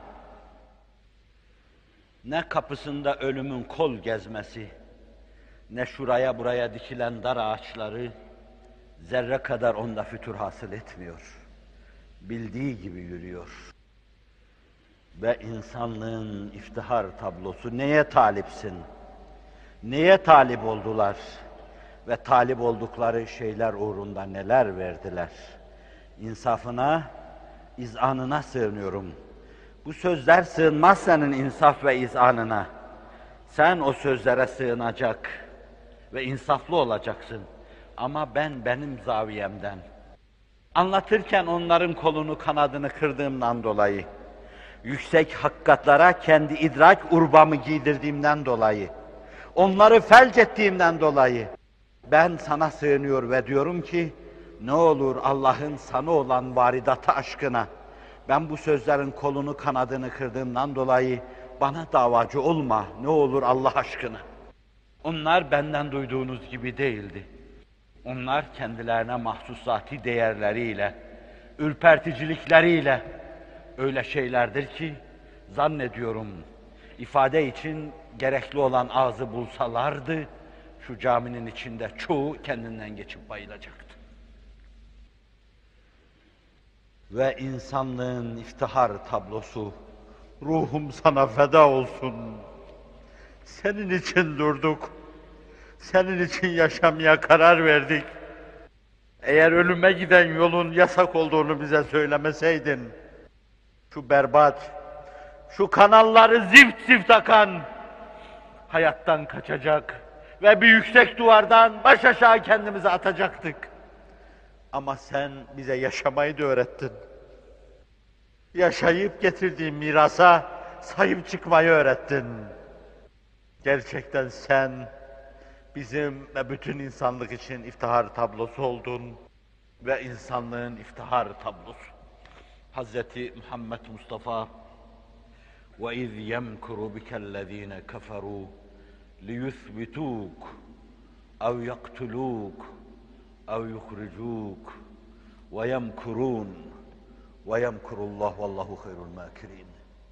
S1: Ne kapısında ölümün kol gezmesi, ne şuraya buraya dikilen dar ağaçları, zerre kadar onda fütur hasıl etmiyor. Bildiği gibi yürüyor. Ve insanlığın iftihar tablosu, neye talipsin? Neye talip oldular? Ve talip oldukları şeyler uğrunda neler verdiler? İnsafına, izanına sığınıyorum. Bu sözler sığınmaz senin insaf ve izanına. Sen o sözlere sığınacak ve insaflı olacaksın. Ama ben benim zaviyemden, Anlatırken onların kolunu kanadını kırdığımdan dolayı, yüksek hakikatlara kendi idrak urbamı giydirdiğimden dolayı, onları felç ettiğimden dolayı, ben sana sığınıyor ve diyorum ki, ne olur Allah'ın sana olan varidatı aşkına, ben bu sözlerin kolunu kanadını kırdığımdan dolayı, bana davacı olma, ne olur Allah aşkına. Onlar benden duyduğunuz gibi değildi. Onlar kendilerine mahsusati değerleriyle, ürperticilikleriyle öyle şeylerdir ki, zannediyorum ifade için gerekli olan ağzı bulsalardı, şu caminin içinde çoğu kendinden geçip bayılacaktı. Ve insanlığın iftihar tablosu, ruhum sana feda olsun. Senin için durduk, senin için yaşamaya karar verdik. Eğer ölüme giden yolun yasak olduğunu bize söylemeseydin, şu berbat, şu kanalları zift zift akan, hayattan kaçacak ve bir yüksek duvardan baş aşağı kendimizi atacaktık. Ama sen bize yaşamayı da öğrettin. Yaşayıp getirdiğin mirasa sahip çıkmayı öğrettin. Gerçekten sen bizim ve bütün insanlık için iftihar tablosu oldun ve insanlığın iftihar tablosu. Hazreti Muhammed Mustafa وَاِذْ يَمْكُرُ بِكَ الَّذ۪ينَ كَفَرُوا لِيُثْبِتُوكَ اَوْ يَقْتُلُوكَ اَوْ يُخْرِجُوكَ وَيَمْكُرُونَ وَيَمْكُرُ اللّٰهُ وَاللّٰهُ خَيْرُ الْمَاكِرِينَ.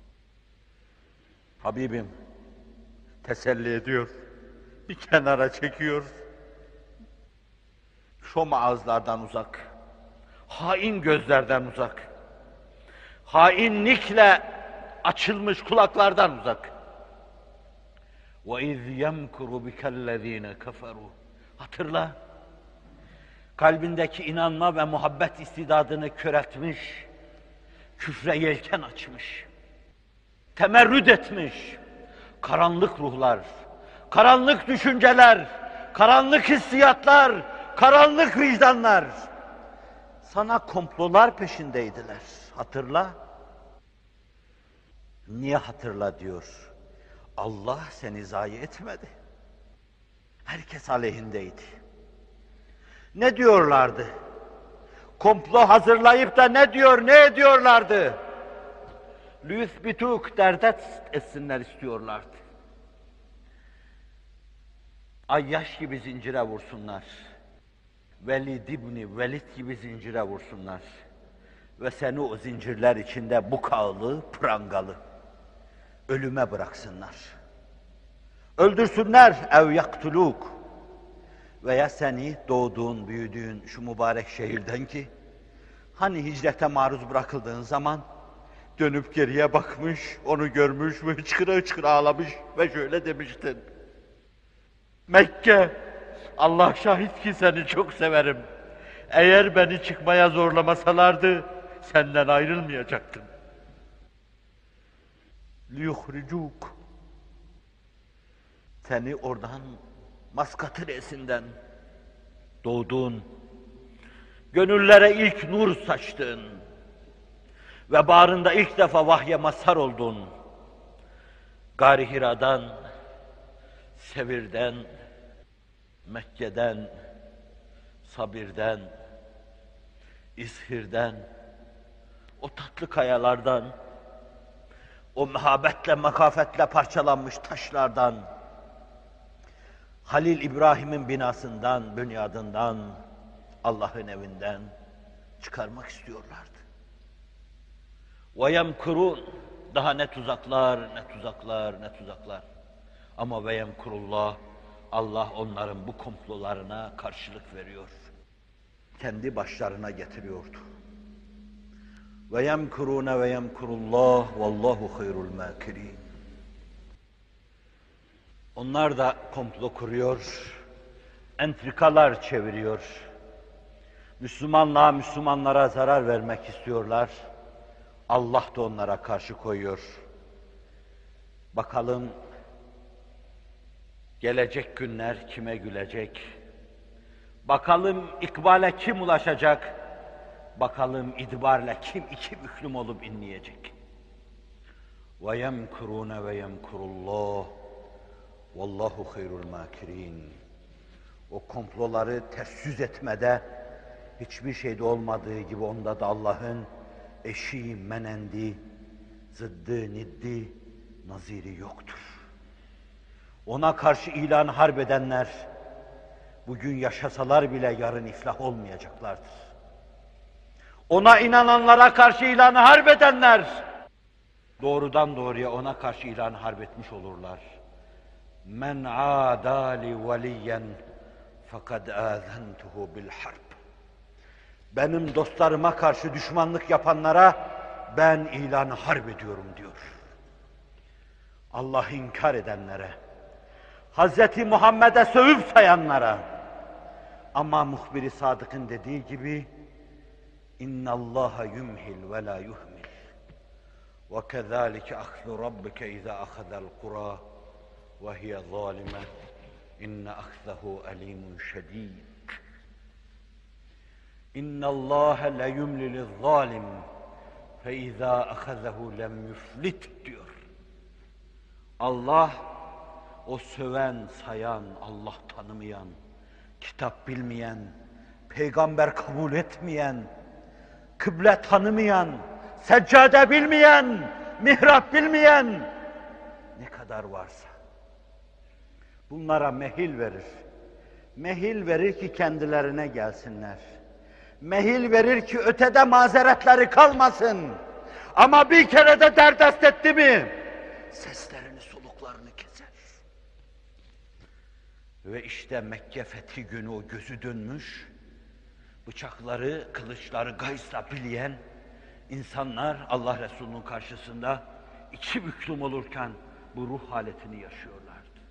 S1: Habibim teselli ediyor, bir kenara çekiyor. Şom ağızlardan uzak, hain gözlerden uzak, hainlikle açılmış kulaklardan uzak. وَاِذْ يَمْكُرُ بِكَ الَّذ۪ينَ كَفَرُوا. Hatırla, kalbindeki inanma ve muhabbet istidadını köreltmiş, küfre yelken açmış, temerrüt etmiş, karanlık ruhlar, karanlık düşünceler, karanlık hissiyatlar, karanlık vicdanlar sana komplolar peşindeydiler. Hatırla. Niye hatırla diyor? Allah seni zayi etmedi. Herkes aleyhindeydi. Ne diyorlardı? Komplo hazırlayıp da ne diyor, ne ediyorlardı? Lüthbituk derdest etsinler istiyorlardı. Ayyaş gibi zincire vursunlar. Velid ibni Velid gibi zincire vursunlar. Ve seni o zincirler içinde bukağılı, prangalı ölüme bıraksınlar. Öldürsünler ev yaktuluk. Veya seni doğduğun, büyüdüğün şu mübarek şehirden ki, hani hicrete maruz bırakıldığın zaman dönüp geriye bakmış, onu görmüş ve hıçkıra hıçkıra ağlamış ve şöyle demiştin. Mekke, Allah şahit ki seni çok severim. Eğer beni çıkmaya zorlamasalardı, senden ayrılmayacaktım. لِيُخْرِجُوكَ. Seni oradan, Maskat'ın esinden doğduğun, gönüllere ilk nur saçtın ve bağrında ilk defa vahye mazhar oldun. Gâr-ı Hira'dan, Sevir'den, Mekke'den, Sabir'den, İzhir'den, o tatlı kayalardan, o mehabetle, makafetle parçalanmış taşlardan, Halil İbrahim'in binasından, bünyadından, Allah'ın evinden çıkarmak istiyorlardı. وَيَمْكُرُونَ. Daha ne tuzaklar, ne tuzaklar, ne tuzaklar. Ama وَيَمْكُرُ Allah onların bu komplolarına karşılık veriyor. Kendi başlarına getiriyordu. وَيَمْكُرُونَ وَيَمْكُرُ اللّٰهُ وَاللّٰهُ خَيْرُ الْمَاكِرِينَ. Onlar da komplo kuruyor, entrikalar çeviriyor. Müslümanlığa, Müslümanlara zarar vermek istiyorlar. Allah da onlara karşı koyuyor. Bakalım gelecek günler kime gülecek? Bakalım ikbale kim ulaşacak? Bakalım itibarla kim iki büklüm olup inleyecek. وَيَمْكُرُونَ وَيَمْكُرُ اللّٰهِ وَاللّٰهُ خَيْرُ الْمَاكِرِينَ. O komploları ters yüz etmede hiçbir şeyde olmadığı gibi onda da Allah'ın eşi, menendi, zıddı, niddi, naziri yoktur. Ona karşı ilan harp edenler, bugün yaşasalar bile yarın iflah olmayacaklardır. Ona inananlara karşı ilan harp edenler, doğrudan doğruya ona karşı ilan harp etmiş olurlar. Men adali veliyen fakad azantuhu bil harb. Benim dostlarıma karşı düşmanlık yapanlara ben ilan harp ediyorum diyor. Allah inkar edenlere, Hazreti Muhammed'e sövüp sayanlara, ama muhbir-i sadıkın dediği gibi اِنَّ اللّٰهَ يُمْهِلْ وَلَا يُهْمِلْ وَكَذَٰلِكَ أَخْذُ رَبِّكَ اِذَا أَخَذَ الْقُرَى وَهِيَ ظَالِمَةٌ اِنَّ أَخْذَهُ أَلِيمٌ شَد۪يدٌ اِنَّ اللّٰهَ لَيُمْلِ لِلظَّالِمِ فَاِذَا أَخَذَهُ لَمْ يُفْلِتْ diyor. Allah, o söven, sayan, Allah tanımayan, kitap bilmeyen, peygamber kabul etmeyen, kıble tanımayan, seccade bilmeyen, mihrap bilmeyen ne kadar varsa bunlara mehil verir. Mehil verir ki kendilerine gelsinler. Mehil verir ki ötede mazeretleri kalmasın. Ama bir kere de derdest etti mi seslerini, soluklarını keser. Ve işte Mekke fethi günü o gözü dönmüş, bıçakları, kılıçları gaysla bileyen insanlar Allah Resulü'nün karşısında iki büklüm olurken bu ruh haletini yaşıyorlardı.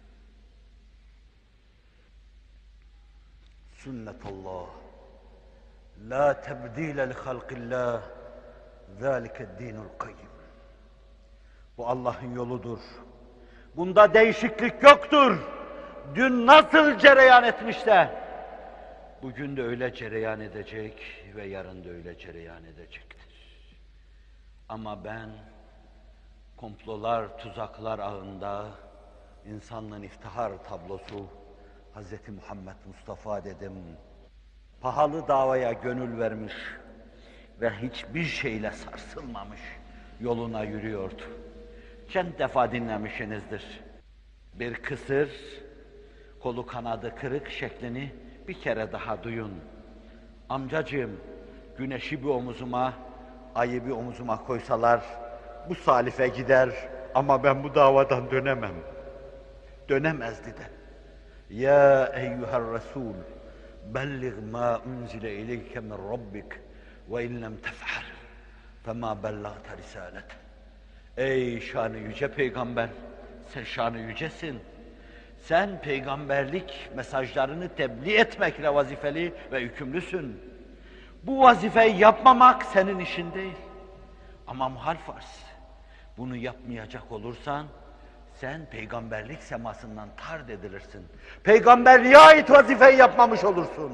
S1: Sünnetullah, la tebdile li halqillah, zâlikedînul kayyim. Bu Allah'ın yoludur. Bunda değişiklik yoktur. Dün nasıl cereyan etmişse, bugün de öyle cereyan edecek ve yarın da öyle cereyan edecektir. Ama ben komplolar, tuzaklar ağında insanlığın iftihar tablosu Hazreti Muhammed Mustafa dedim. Pahalı davaya gönül vermiş ve hiçbir şeyle sarsılmamış yoluna yürüyordu. Çent defa dinlemişsinizdir. Bir kısır, kolu kanadı kırık şeklini bir kere daha duyun. Amcacığım, güneşi bir omuzuma, ayı bir omuzuma koysalar bu salife gider ama ben bu davadan dönemem. Dönemezdi de. Ya eyyuhel Resul, belliğ ma unzile ileyke min Rabbik ve in lem tef'al fema bellagte risalete. Ey şanı yüce peygamber, sen şanı yücesin. Sen peygamberlik mesajlarını tebliğ etmekle vazifeli ve yükümlüsün. Bu vazifeyi yapmamak senin işin değil. Ama muhal farz. Bunu yapmayacak olursan sen peygamberlik semasından tard edilirsin. Peygamberliğe ait vazifeyi yapmamış olursun.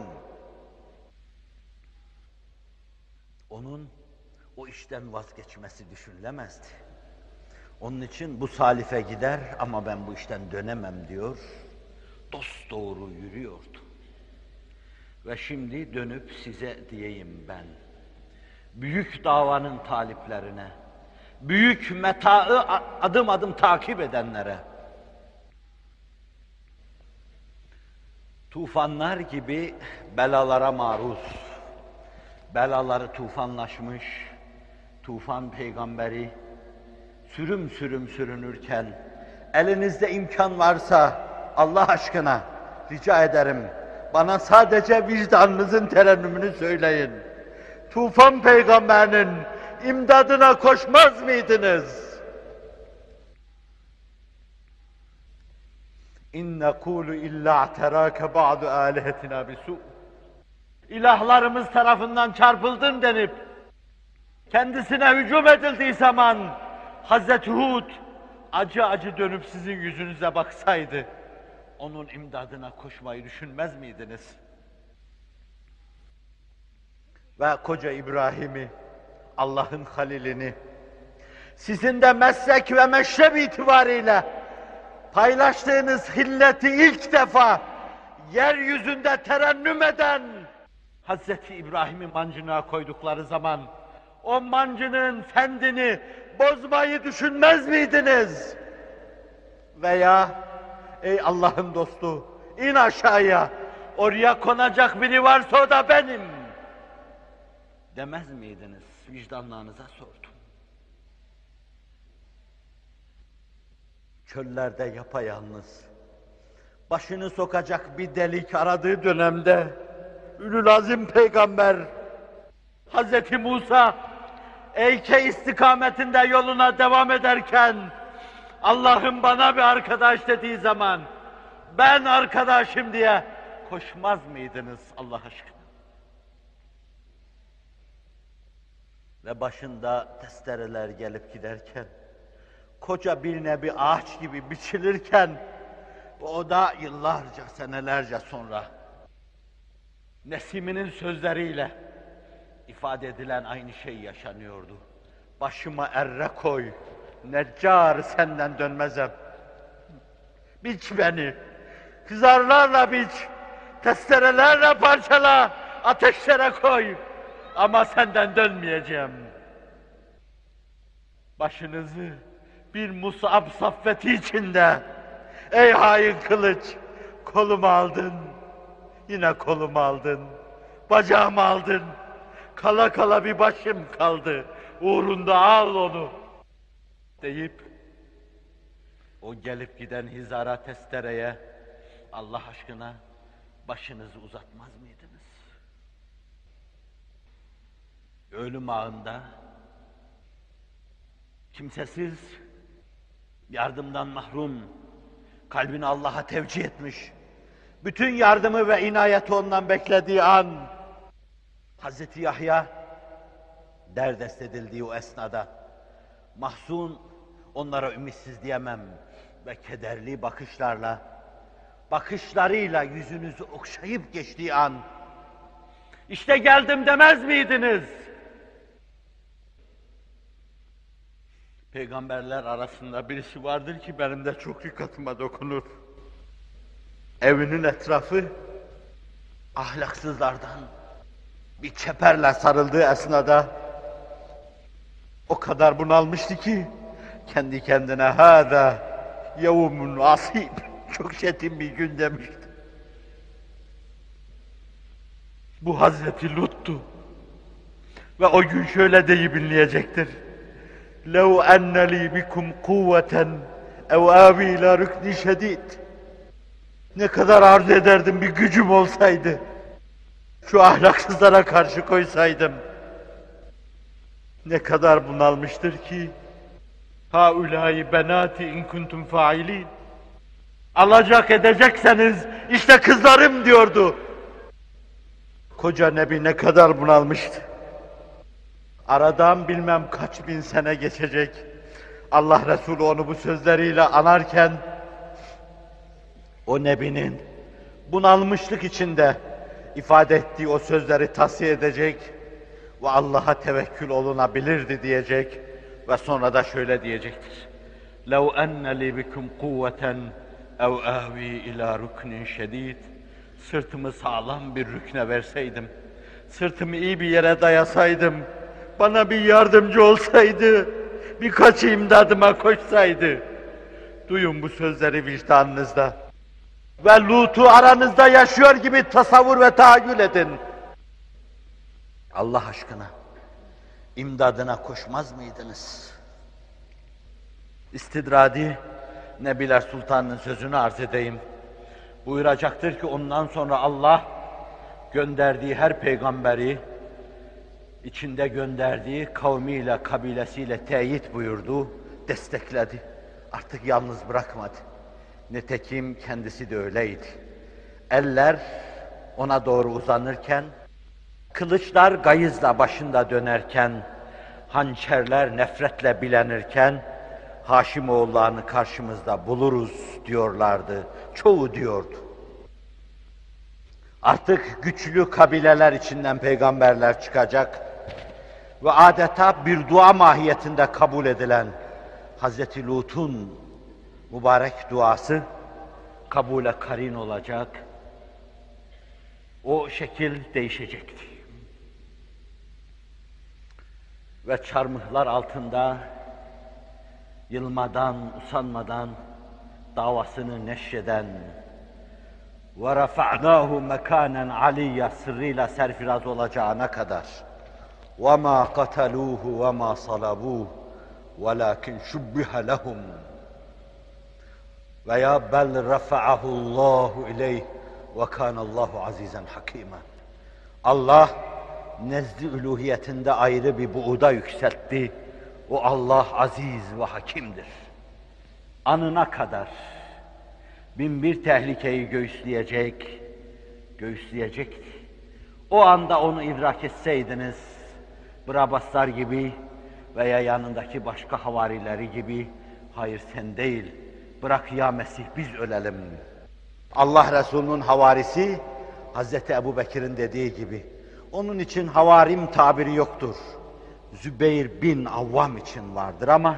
S1: Onun o işten vazgeçmesi düşünülemezdi. Onun için bu salife gider ama ben bu işten dönemem diyor. Dosdoğru yürüyordu. Ve şimdi dönüp size diyeyim ben, büyük davanın taliplerine, büyük metaı adım adım takip edenlere, tufanlar gibi belalara maruz, belaları tufanlaşmış, tufan peygamberi sürüm sürüm sürünürken, elinizde imkan varsa Allah aşkına rica ederim, bana sadece vicdanınızın terennümünü söyleyin. Tufan peygamberinin imdadına koşmaz mıydınız? İn nekulu illa aterake ba'du alihetina bisu. İlahlarımız tarafından çarpıldın denip kendisine hücum edildiği zaman Hazreti Hud acı acı dönüp sizin yüzünüze baksaydı, onun imdadına koşmayı düşünmez miydiniz?
S2: ve koca İbrahim'i, Allah'ın halilini, sizin de meslek ve meşrep itibariyle paylaştığınız hilleti ilk defa yeryüzünde terennüm eden Hazreti İbrahim'i mancınığa koydukları zaman o mancının fendini bozmayı düşünmez miydiniz? Veya ey Allah'ın dostu, in aşağıya, oraya konacak biri varsa o da benim demez miydiniz? Vicdanlarınıza sordum. Çöllerde yapayalnız, başını sokacak bir delik aradığı dönemde Ülül Azim Peygamber Hazreti Musa Eyke istikametinde yoluna devam ederken Allah'ım bana bir arkadaş dediği zaman ben arkadaşım diye koşmaz mıydınız Allah aşkına? Ve başında testereler gelip giderken, koca bir nebi ağaç gibi biçilirken, o da yıllarca, senelerce sonra Nesimi'nin sözleriyle ifade edilen aynı şey yaşanıyordu. Başıma erre koy, neccar senden dönmezem. Biç beni, kızarlarla biç, testerelerle parçala, ateşlere koy. Ama senden dönmeyeceğim. Başınızı bir Mus'ab saffeti içinde, ey hain kılıç, kolumu aldın, yine kolumu aldın, bacağımı aldın, kala kala bir başım kaldı, uğrunda al onu deyip, o gelip giden hizara testereye, Allah aşkına başınızı uzatmaz mıydınız? Ölüm ağında, kimsesiz, yardımdan mahrum, kalbini Allah'a tevcih etmiş, bütün yardımı ve inayeti ondan beklediği an, Hazreti Yahya, derdest edildiği o esnada, mahzun, onlara ümitsiz diyemem ve kederli bakışlarla, bakışlarıyla yüzünüzü okşayıp geçtiği an, işte geldim demez miydiniz? Peygamberler arasında birisi vardır ki benim de çok dikkatime dokunur. Evinin etrafı ahlaksızlardan bir çeperle sarıldığı esnada o kadar bunalmıştı ki kendi kendine hâdâ yevmun asîb, çok çetin bir gün demişti. Bu Hazreti Lut'tu ve o gün şöyle deyip inleyecektir. لَوْ اَنَّ لِي بِكُمْ قُوَّةً اَوْ اَوِي لَا رُكْنِ شَد۪يدٍ. Ne kadar arzu ederdim bir gücüm olsaydı, şu ahlaksızlara karşı koysaydım. Ne kadar bunalmıştır ki, haulâi benâti in kuntum fâilîn. Alacak edecekseniz, işte kızlarım diyordu. Koca Nebi ne kadar bunalmıştı. Aradan bilmem kaç bin sene geçecek. Allah Resulü onu bu sözleriyle anarken, o Nebi'nin bunalmışlık içinde ifade ettiği o sözleri tahsiye edecek ve Allah'a tevekkül olunabilirdi diyecek ve sonra da şöyle diyecektir. لَوْ اَنَّ لِي بِكُمْ قُوَّةً اَوْ اَهْوِي اِلٰى رُكْنٍ شَد۪يدٍ. Sırtımı sağlam bir rükne verseydim, sırtımı iyi bir yere dayasaydım, bana bir yardımcı olsaydı, birkaç imdadıma koşsaydı. Duyun bu sözleri vicdanınızda. Ve Lut'u aranızda yaşıyor gibi tasavvur ve tahayyül edin. Allah aşkına, imdadına koşmaz mıydınız? İstidradi, Nebiler Sultanı'nın sözünü arz edeyim. Buyuracaktır ki ondan sonra Allah, gönderdiği her peygamberi, içinde gönderdiği kavmiyle, kabilesiyle teyit buyurdu, destekledi. Artık yalnız bırakmadı. Nitekim kendisi de öyleydi. Eller ona doğru uzanırken, kılıçlar gayızla başında dönerken, hançerler nefretle bilenirken, Haşimoğullarını karşımızda buluruz diyorlardı. Çoğu diyordu. Artık güçlü kabileler içinden peygamberler çıkacak ve adeta bir dua mahiyetinde kabul edilen Hazreti Lut'un mübarek duası kabule karin olacak. O şekil değişecekti. Ve çarmıhlar altında yılmadan, usanmadan davasını neşreden ve rafa'nahu mekanen aliyya sırrıyla serfiraz olacağına kadar وَمَا قَتَلُوهُ وَمَا صَلَبُوهُ وَلَكِنْ شُبِّهَ لَهُمْ veya bel rafa'ahu Allahu ileyh ve kana Allahu azizan hakima. Allah nezd-i üluhiyetinde ayrı bir buğda yükseltti. O Allah aziz ve hakimdir. Anına kadar bin bir tehlikeyi göğüsleyecek, göğüsleyecekti. O anda onu idrak etseydiniz, Brabaslar gibi veya yanındaki başka havarileri gibi, hayır sen değil, bırak ya Mesih biz ölelim. Allah Resulü'nün havarisi, Hazreti Ebubekir'in dediği gibi, onun için havarim tabiri yoktur. Zübeyir bin Avvam için vardır ama,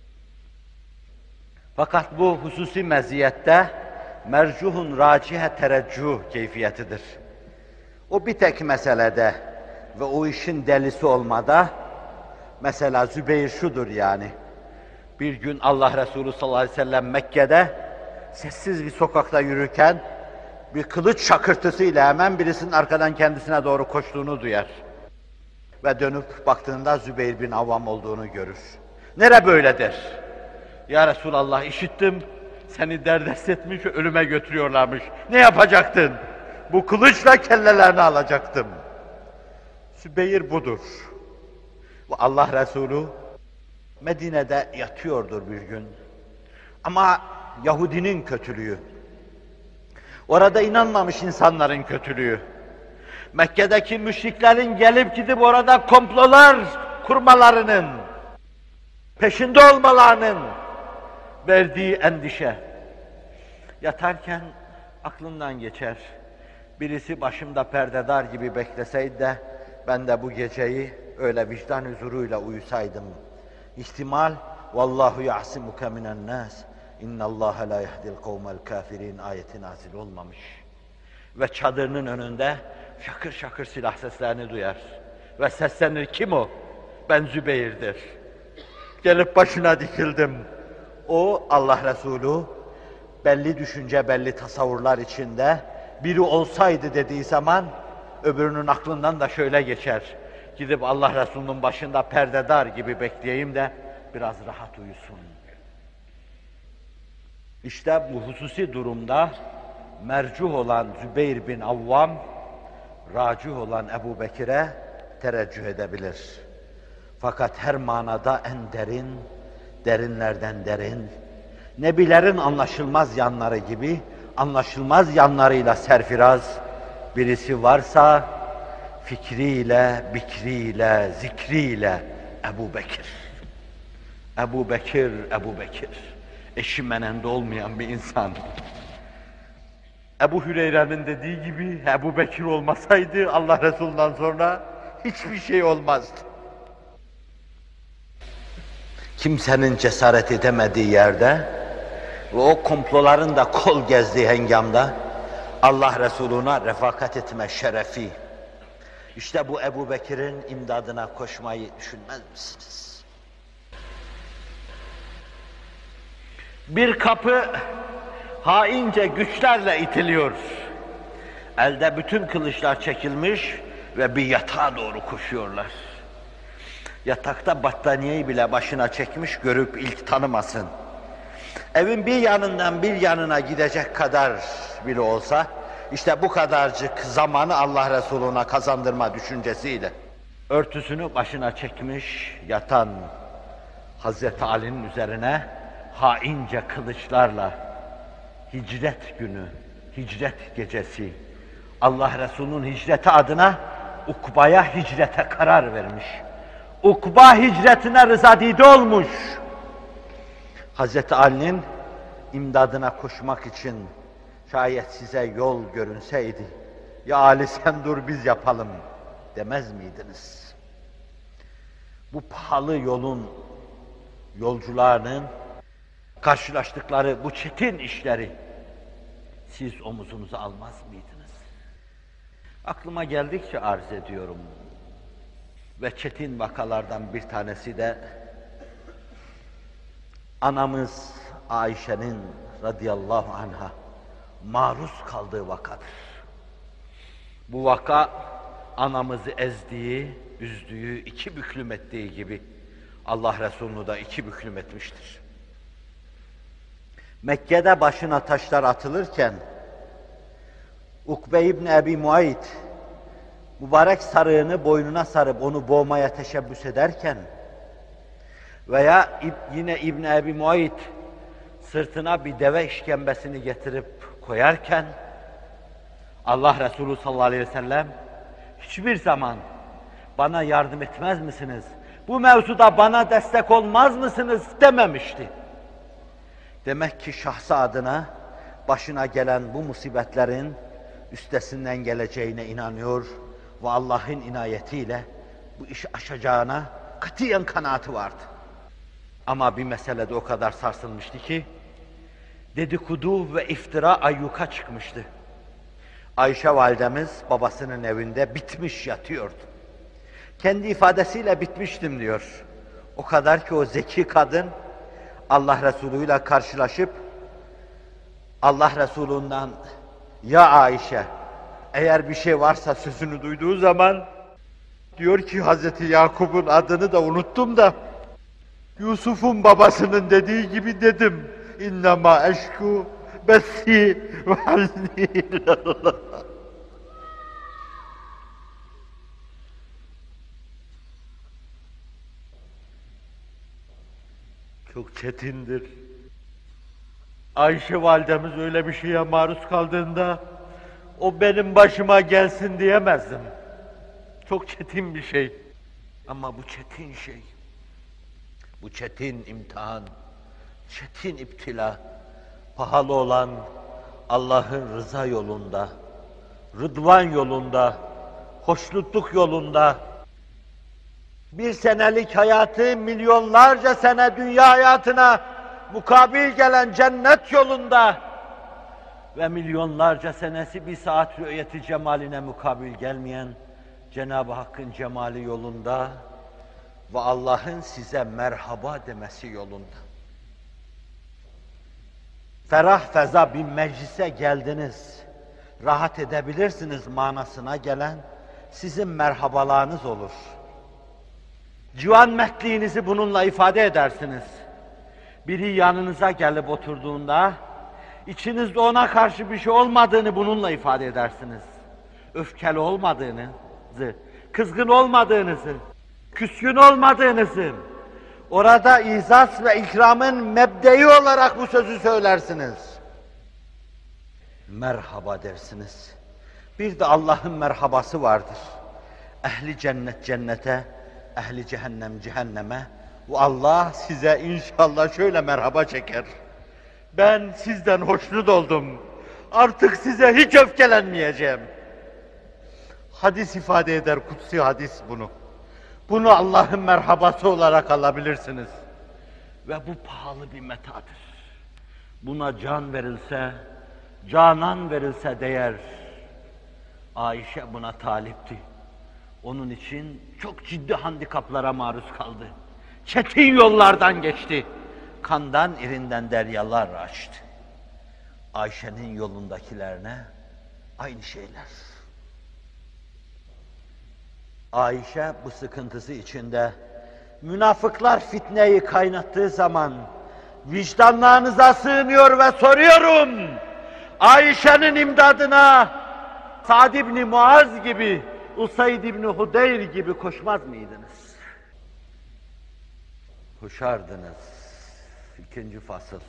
S2: fakat bu hususi meziyette, mercuhun racihe tereccüh keyfiyetidir. O bir tek meselede ve o işin delisi olmada, mesela Zübeyir şudur yani, bir gün Allah Resulü sallallahu aleyhi ve sellem Mekke'de sessiz bir sokakta yürürken bir kılıç şakırtısıyla hemen birisinin arkadan kendisine doğru koştuğunu duyar. Ve dönüp baktığında Zübeyir bin Avvam olduğunu görür. Nere böyledir? Ya Resulallah işittim, seni derdest etmiş ve ölüme götürüyorlarmış. Ne yapacaktın? Bu kılıçla kellelerini alacaktım. Zübeyir budur. Ve Allah Resulü Medine'de yatıyordur bir gün. Ama Yahudinin kötülüğü, orada inanmamış insanların kötülüğü, Mekke'deki müşriklerin gelip gidip orada komplolar kurmalarının, peşinde olmalarının verdiği endişe. Yatarken aklından geçer. Birisi başımda perdedar gibi bekleseydi de ben de bu geceyi öyle vicdan huzuruyla uyusaydım. İhtimal vallahu ya'simuke minen nas innallaha la yehdil kavmel kafirin ayeti nazil olmamış. Ve çadırının önünde şakır şakır silah seslerini duyar. Ve seslenir, kim o? Ben Zübeyir'dir. Gelip başına dikildim. O Allah Resulü belli düşünce, belli tasavvurlar içinde biri olsaydı dediği zaman öbürünün aklından da şöyle geçer. Gidip Allah Resulü'nün başında perdedar gibi bekleyeyim de biraz rahat uyusun. İşte bu hususi durumda mercuh olan Zübeyir bin Avvam, racuh olan Ebubekir'e tereccüh edebilir. Fakat her manada en derin, derinlerden derin, nebilerin anlaşılmaz yanları gibi, anlaşılmaz yanlarıyla serfiraz birisi varsa, fikriyle, bikriyle, zikriyle Ebubekir. Ebubekir, Ebubekir. Eşi menende olmayan bir insan. Ebu Hüreyre'nin dediği gibi Ebubekir olmasaydı Allah Resulü'nden sonra hiçbir şey olmazdı. Kimsenin cesaret edemediği yerde ve o komploların da kol gezdiği hengamda Allah Resulü'ne refakat etme şerefi. İşte bu Ebubekir'in imdadına koşmayı düşünmez misiniz? Bir kapı haince güçlerle itiliyor. Elde bütün kılıçlar çekilmiş ve bir yatağa doğru koşuyorlar. Yatakta battaniyeyi bile başına çekmiş, görüp ilk tanımasın. Evin bir yanından bir yanına gidecek kadar bile olsa, işte bu kadarcık zamanı Allah Resulü'ne kazandırma düşüncesiyle örtüsünü başına çekmiş yatan Hazreti Ali'nin üzerine haince kılıçlarla hicret günü, hicret gecesi Allah Resulü'nün hicreti adına Ukba'ya hicrete karar vermiş. Ukba hicretine rızadide olmuş. Hazreti Ali'nin imdadına koşmak için şayet size yol görünseydi, Ya Ali sen dur biz yapalım demez miydiniz? Bu pahalı yolun yolcularının karşılaştıkları bu çetin işleri siz omuzunuza almaz mıydınız? Aklıma geldikçe arz ediyorum. Ve çetin vakalardan bir tanesi de anamız Ayşe'nin radıyallahu anha maruz kaldığı vakadır. Bu vaka anamızı ezdiği, üzdüğü, iki büklüm ettiği gibi Allah Resulü'nü da iki büklüm etmiştir. Mekke'de başına taşlar atılırken Ukbe İbni Ebi Muayt mübarek sarığını boynuna sarıp onu boğmaya teşebbüs ederken veya yine İbni Ebi Muayt sırtına bir deve işkembesini getirip koyarken Allah Resulü sallallahu aleyhi ve sellem hiçbir zaman bana yardım etmez misiniz? Bu mevzuda bana destek olmaz mısınız dememişti. Demek ki şahsı adına başına gelen bu musibetlerin üstesinden geleceğine inanıyor ve Allah'ın inayetiyle bu işi aşacağına katiyen kanaati vardı. Ama bir meselede o kadar sarsılmıştı ki dedikodu ve iftira ayyuka çıkmıştı. Ayşe validemiz babasının evinde bitmiş yatıyordu. Kendi ifadesiyle bitmiştim diyor. O kadar ki o zeki kadın Allah Resulü ile karşılaşıp Allah Resulü'nden ya Ayşe eğer bir şey varsa sözünü duyduğu zaman diyor ki Hazreti Yakup'un adını da unuttum da Yusuf'un babasının dediği gibi dedim. İnnemâ eşkû besî ve haznî ilallah. Çok çetindir. Ayşe validemiz öyle bir şeye maruz kaldığında o benim başıma gelsin diyemezdim. Çok çetin bir şey. Ama bu çetin şey, bu çetin imtihan, çetin iptila, pahalı olan Allah'ın rıza yolunda, rıdvan yolunda, hoşnutluk yolunda, bir senelik hayatı milyonlarca sene dünya hayatına mukabil gelen cennet yolunda ve milyonlarca senesi bir saat rü'yeti cemaline mukabil gelmeyen Cenab-ı Hakk'ın cemali yolunda ve Allah'ın size merhaba demesi yolunda. Ferah feza bir meclise geldiniz, rahat edebilirsiniz manasına gelen sizin merhabalarınız olur. Civan mertliğinizi bununla ifade edersiniz. Biri yanınıza gelip oturduğunda, içinizde ona karşı bir şey olmadığını bununla ifade edersiniz. Öfkeli olmadığınızı, kızgın olmadığınızı, küskün olmadığınızı, orada izaz ve ikramın mebdei olarak bu sözü söylersiniz. Merhaba dersiniz. Bir de Allah'ın merhabası vardır. Ehli cennet cennete, ehli cehennem cehenneme. Bu Allah size inşallah şöyle merhaba çeker. Ben sizden hoşnut oldum. Artık size hiç öfkelenmeyeceğim. Hadis ifade eder, kutsi hadis bunu. Bunu Allah'ın merhabası olarak alabilirsiniz. Ve bu pahalı bir metadır. Buna can verilse, canan verilse değer. Ayşe buna talipti. Onun için çok ciddi handikaplara maruz kaldı. Çetin yollardan geçti. Kandan, irinden deryalar açtı. Ayşe'nin yolundakilerine aynı şeyler. Ayşe bu sıkıntısı içinde münafıklar fitneyi kaynattığı zaman vicdanlarınıza sığınıyor ve soruyorum. Ayşe'nin imdadına Sa'd ibn Muaz gibi, Usayd ibn Hudeyr gibi koşmaz mıydınız? Koşardınız. İkinci fasıl.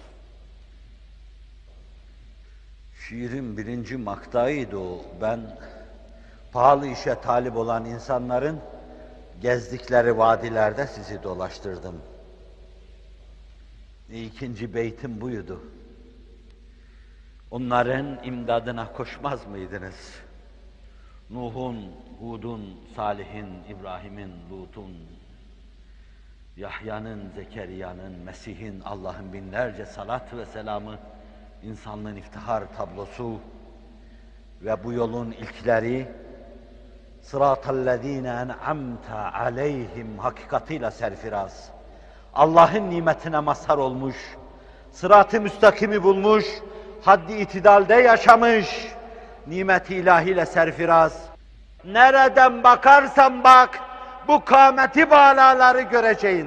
S2: Şiirin birinci maktayıydı o. Ben pahalı işe talip olan insanların gezdikleri vadilerde sizi dolaştırdım. İkinci beytim buydu. Onların imdadına koşmaz mıydınız?
S1: Nuh'un, Hud'un, Salih'in, İbrahim'in, Lut'un, Yahya'nın, Zekeriya'nın, Mesih'in, Allah'ın binlerce salat ve selamı, insanlığın iftihar tablosu ve bu yolun ilkleri, sıratallezîne en'amte aleyhim hakikatiyle serfiraz, Allah'ın nimetine mazhar olmuş, sırat-ı müstakimi bulmuş, haddi itidalde yaşamış, nimet-i ilahiyle serfiraz, nereden bakarsan bak, bu kâmeti bağlaları göreceğin.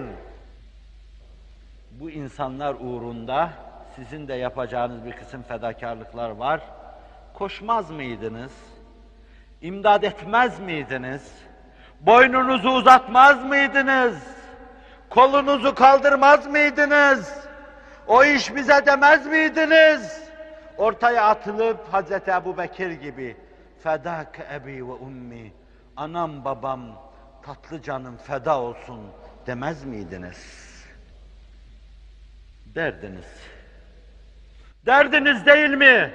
S1: Bu insanlar uğrunda sizin de yapacağınız bir kısım fedakarlıklar var. Koşmaz mıydınız? İmdad etmez miydiniz? Boynunuzu uzatmaz mıydınız? Kolunuzu kaldırmaz mıydınız? O iş bize demez miydiniz? Ortaya atılıp Hazreti Ebubekir gibi fedâke ebi ve ummi, anam babam tatlı canım feda olsun demez miydiniz? Derdiniz. Derdiniz değil mi?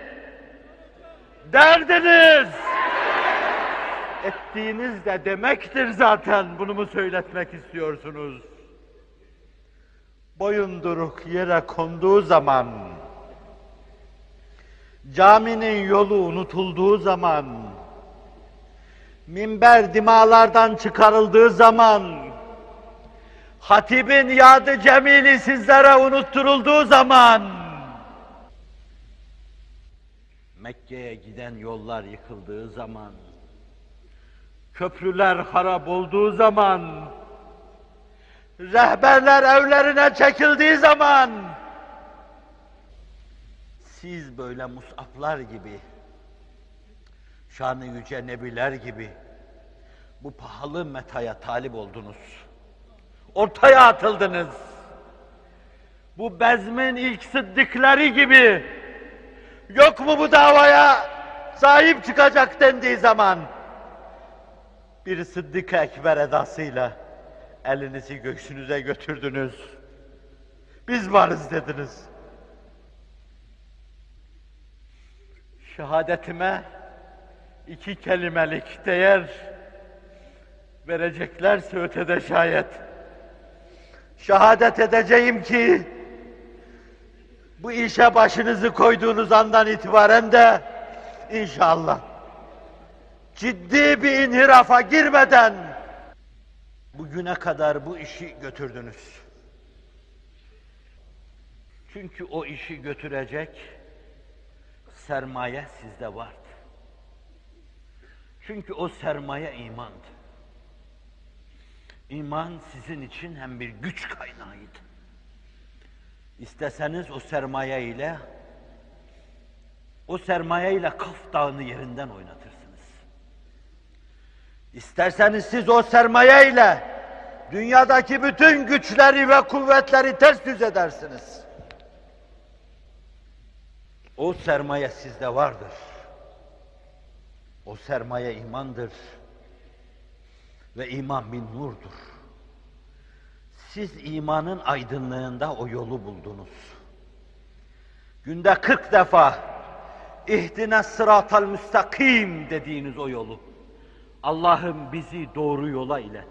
S1: Derdiniz! Ettiğiniz de demektir zaten, bunu mu söyletmek istiyorsunuz? Boyunduruk yere konduğu zaman, caminin yolu unutulduğu zaman, minber dimalardan çıkarıldığı zaman, hatibin yadı cemili sizlere unutturulduğu zaman, Mekke'ye giden yollar yıkıldığı zaman, köprüler harap olduğu zaman, rehberler evlerine çekildiği zaman, siz böyle mus'aplar gibi, şan-ı yüce nebiler gibi bu pahalı metaya talip oldunuz. Ortaya atıldınız. Bu bezmin ilk sıddıkları gibi, yok mu bu davaya sahip çıkacak dendiği zaman, bir Sıddık-ı Ekber edasıyla elinizi göğsünüze götürdünüz. Biz varız dediniz. Şehadetime iki kelimelik değer vereceklerse ötede şayet, şehadet edeceğim ki bu işe başınızı koyduğunuz andan itibaren de inşallah ciddi bir inhirafa girmeden bugüne kadar bu işi götürdünüz. Çünkü o işi götürecek sermaye sizde vardı. Çünkü o sermaye imandı. İman sizin için hem bir güç kaynağıydı. İsteseniz o sermaye ile o sermaye ile Kaf Dağı'nı yerinden oynatırsınız. İsterseniz siz o sermaye ile dünyadaki bütün güçleri ve kuvvetleri ters düz edersiniz. O sermaye sizde vardır. O sermaye imandır. Ve iman bin nurdur. Siz imanın aydınlığında o yolu buldunuz. Günde kırk defa ihdine sıratal müstakim dediğiniz o yolu. Allah'ım bizi doğru yola ilet.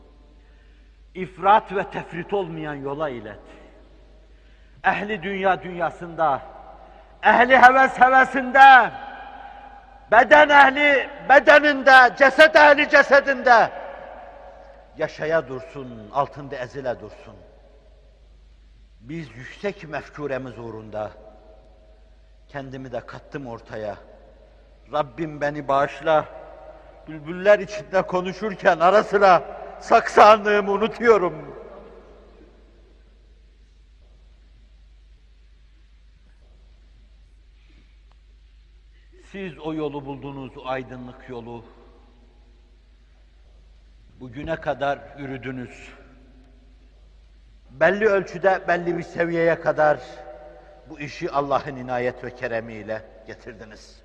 S1: İfrat ve tefrit olmayan yola ilet. Ehli dünya dünyasında, ehli heves hevesinde, beden ehli bedeninde, ceset ehli cesedinde yaşaya dursun, altında ezile dursun. Biz yüksek mefkuremiz uğrunda kendimi de kattım ortaya. Rabbim beni bağışla. Bülbüller içinde konuşurken ara sıra saksanlığımı unutuyorum. Siz o yolu buldunuz, o aydınlık yolu. Bugüne kadar yürüdünüz. Belli ölçüde, belli bir seviyeye kadar bu işi Allah'ın inayet ve keremiyle getirdiniz.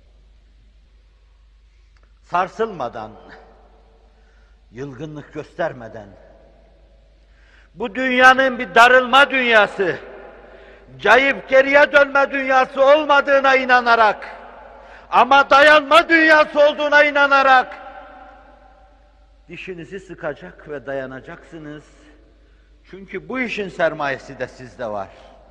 S1: Sarsılmadan, yılgınlık göstermeden, bu dünyanın bir darılma dünyası, cayıp geriye dönme dünyası olmadığına inanarak,
S2: Ama dayanma dünyası olduğuna inanarak dişinizi sıkacak ve dayanacaksınız. Çünkü bu işin sermayesi de sizde var.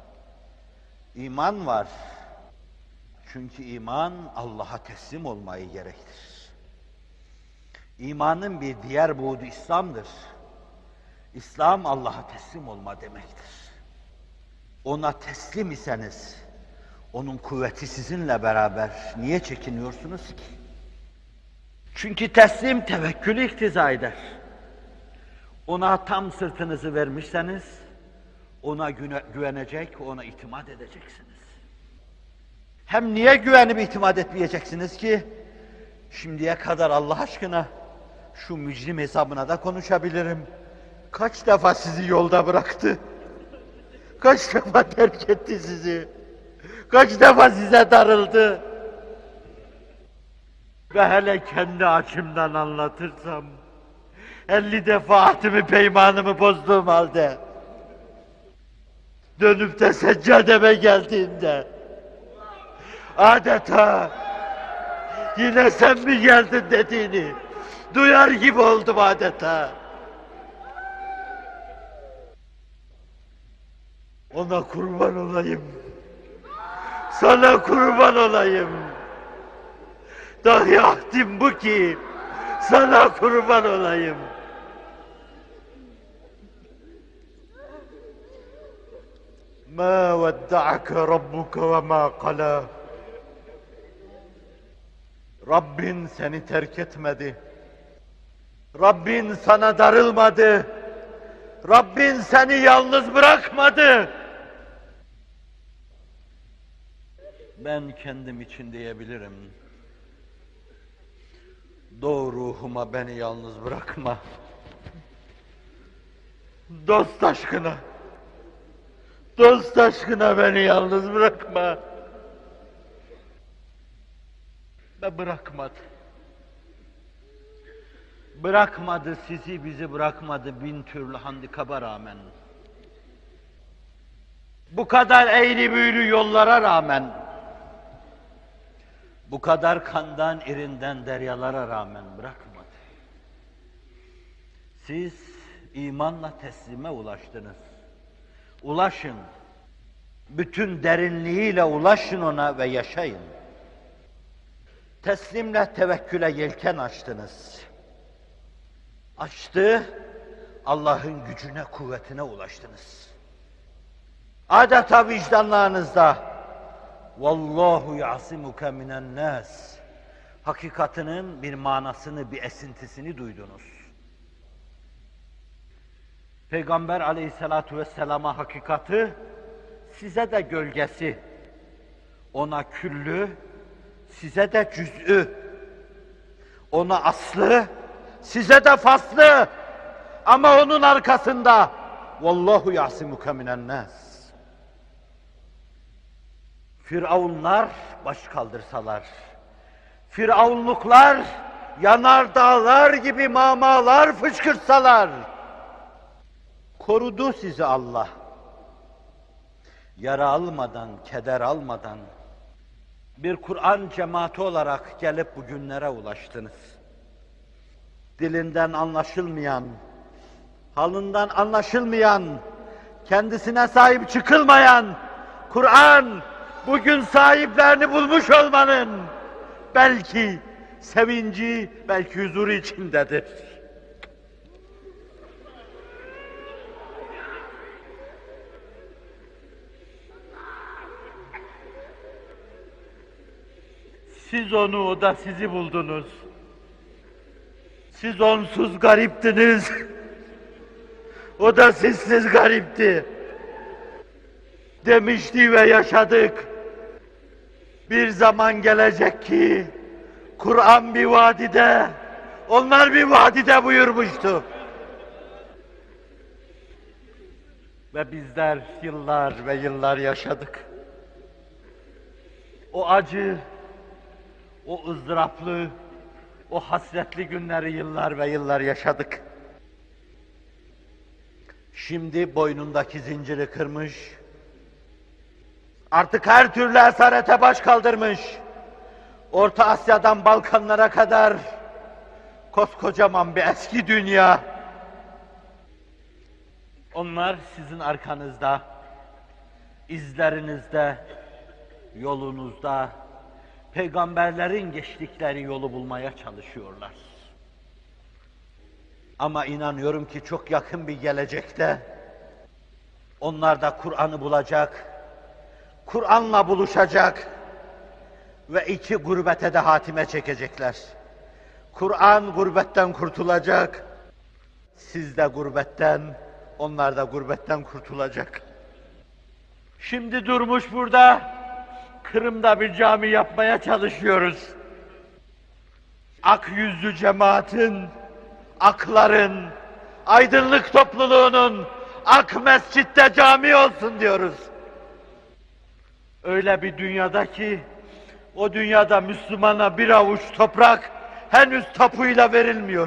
S2: İman var. Çünkü iman Allah'a teslim olmayı gerektirir. İmanın bir diğer buğdu İslam'dır. İslam Allah'a teslim olma demektir. Ona teslim iseniz, onun kuvveti sizinle beraber niye çekiniyorsunuz ki? Çünkü teslim tevekkülü iktiza eder. Ona tam sırtınızı vermişseniz, ona güvenecek, ona itimat edeceksiniz. Hem niye güvenip itimat etmeyeceksiniz ki? Şimdiye kadar Allah aşkına şu mücrim hesabına da konuşabilirim. Kaç defa sizi yolda bıraktı? Kaç defa terk etti sizi? Kaç defa size darıldı? Ve hele kendi açımdan anlatırsam, elli defa ahdimi peymanımı bozduğum halde, dönüp de seccademe geldiğinde, adeta yine sen mi geldin dediğini duyar gibi oldum adeta. Ona kurban olayım, sana kurban olayım. Dahi ahdim bu ki, sana kurban olayım. Ma vedda'ake rabbuke ve ma qala. Rabbin seni terk etmedi. Rabbin sana darılmadı. Rabbin seni yalnız bırakmadı. Ben kendim için diyebilirim. Doğu ruhuma beni yalnız bırakma. Dost aşkına, dost aşkına beni yalnız bırakma. Ve bırakmadı. Bırakmadı, sizi bizi bırakmadı bin türlü handikaba rağmen. Bu kadar eğri büğrü yollara rağmen, bu kadar kandan, irinden deryalara rağmen bırakmadı. Siz imanla teslime ulaştınız. Ulaşın. Bütün derinliğiyle ulaşın ona ve yaşayın. Teslimle tevekküle yelken açtınız. Açtı, Allah'ın gücüne, kuvvetine ulaştınız. Adeta vicdanlarınızda "Vallahu ya'simuke minen nas" hakikatinin bir manasını, bir esintisini duydunuz. Peygamber aleyhissalatu vesselama hakikati, size de gölgesi, ona küllü, size de cüz'ü, ona aslı, size de faslı, ama onun arkasında "Vallahu ya'simuke minen nas." Firavunlar baş kaldırsalar, firavunluklar yanar dağlar gibi mamalar fışkırsalar, korudu sizi Allah. Yara almadan, keder almadan, bir Kur'an cemaati olarak gelip bugünlere ulaştınız. Dilinden anlaşılmayan, halından anlaşılmayan, kendisine sahip çıkılmayan Kur'an, bugün sahiplerini bulmuş olmanın belki sevinci, belki huzuru içindedir. Siz onu, o da sizi buldunuz. Siz onsuz gariptiniz. O da sizsiz garipti. Demişti ve yaşadık. Bir zaman gelecek ki Kur'an bir vadide, onlar bir vadide buyurmuştu. Ve bizler yıllar ve yıllar yaşadık. O acı, o ızdıraplı, o hasretli günleri yıllar ve yıllar yaşadık. Şimdi boynundaki zinciri kırmış, artık her türlü esarete baş kaldırmış, Orta Asya'dan Balkanlara kadar koskocaman bir eski dünya. Onlar sizin arkanızda, izlerinizde, yolunuzda, peygamberlerin geçtikleri yolu bulmaya çalışıyorlar. Ama inanıyorum ki çok yakın bir gelecekte onlar da Kur'an'ı bulacak, Kur'an'la buluşacak ve iki gurbete de hatime çekecekler. Kur'an gurbetten kurtulacak, siz de gurbetten, onlar da gurbetten kurtulacak. Şimdi durmuş burada, Kırım'da bir cami yapmaya çalışıyoruz. Ak yüzlü cemaatin, akların, aydınlık topluluğunun ak mescitte cami olsun diyoruz. Öyle bir dünyada ki, o dünyada Müslümana bir avuç toprak henüz tapuyla verilmiyor.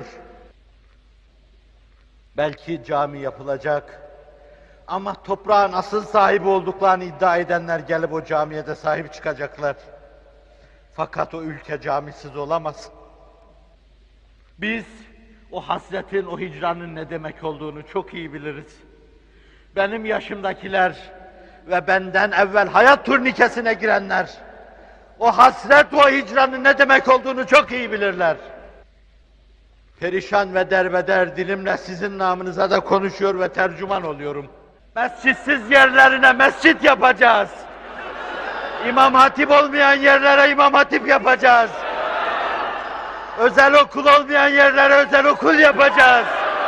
S2: Belki cami yapılacak ama toprağın asıl sahibi olduklarını iddia edenler gelip o camiye de sahip çıkacaklar. Fakat o ülke camisiz olamaz. Biz o hasretin, o hicranın ne demek olduğunu çok iyi biliriz. Benim yaşımdakiler ve benden evvel hayat turnikesine girenler, o hasret, o hicranın ne demek olduğunu çok iyi bilirler. Perişan ve derbeder dilimle sizin namınıza da konuşuyor ve tercüman oluyorum. Mescitsiz yerlerine mescit yapacağız. İmam hatip olmayan yerlere imam hatip yapacağız. Özel okul olmayan yerlere özel okul yapacağız.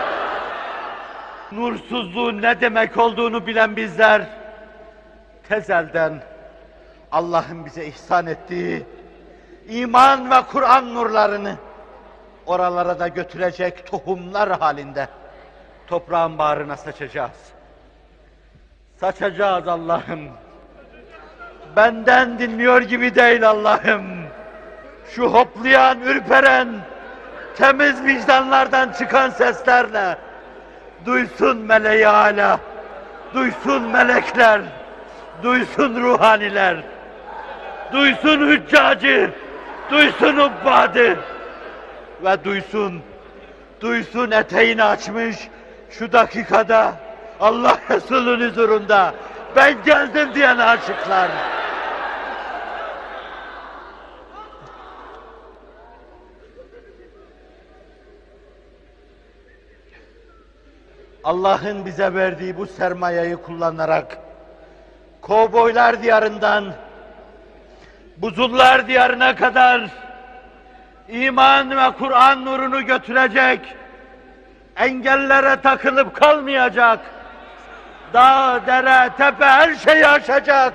S2: Nursuzluğun ne demek olduğunu bilen bizler, tezelden Allah'ın bize ihsan ettiği iman ve Kur'an nurlarını oralara da götürecek tohumlar halinde toprağın bağrına saçacağız. Saçacağız Allah'ım. Benden dinliyor gibi değil Allah'ım. Şu hoplayan, ürperen, temiz vicdanlardan çıkan seslerle duysun meleği âlâ, duysun melekler, duysun ruhaniler, duysun hüccacı, duysun ubbadı ve duysun, duysun eteğini açmış şu dakikada Allah Resulü'nün huzurunda ben geldim diyen aşıklar. Allah'ın bize verdiği bu sermayeyi kullanarak kovboylar diyarından buzullar diyarına kadar iman ve Kur'an nurunu götürecek, engellere takılıp kalmayacak, dağ, dere, tepe her şeyi aşacak.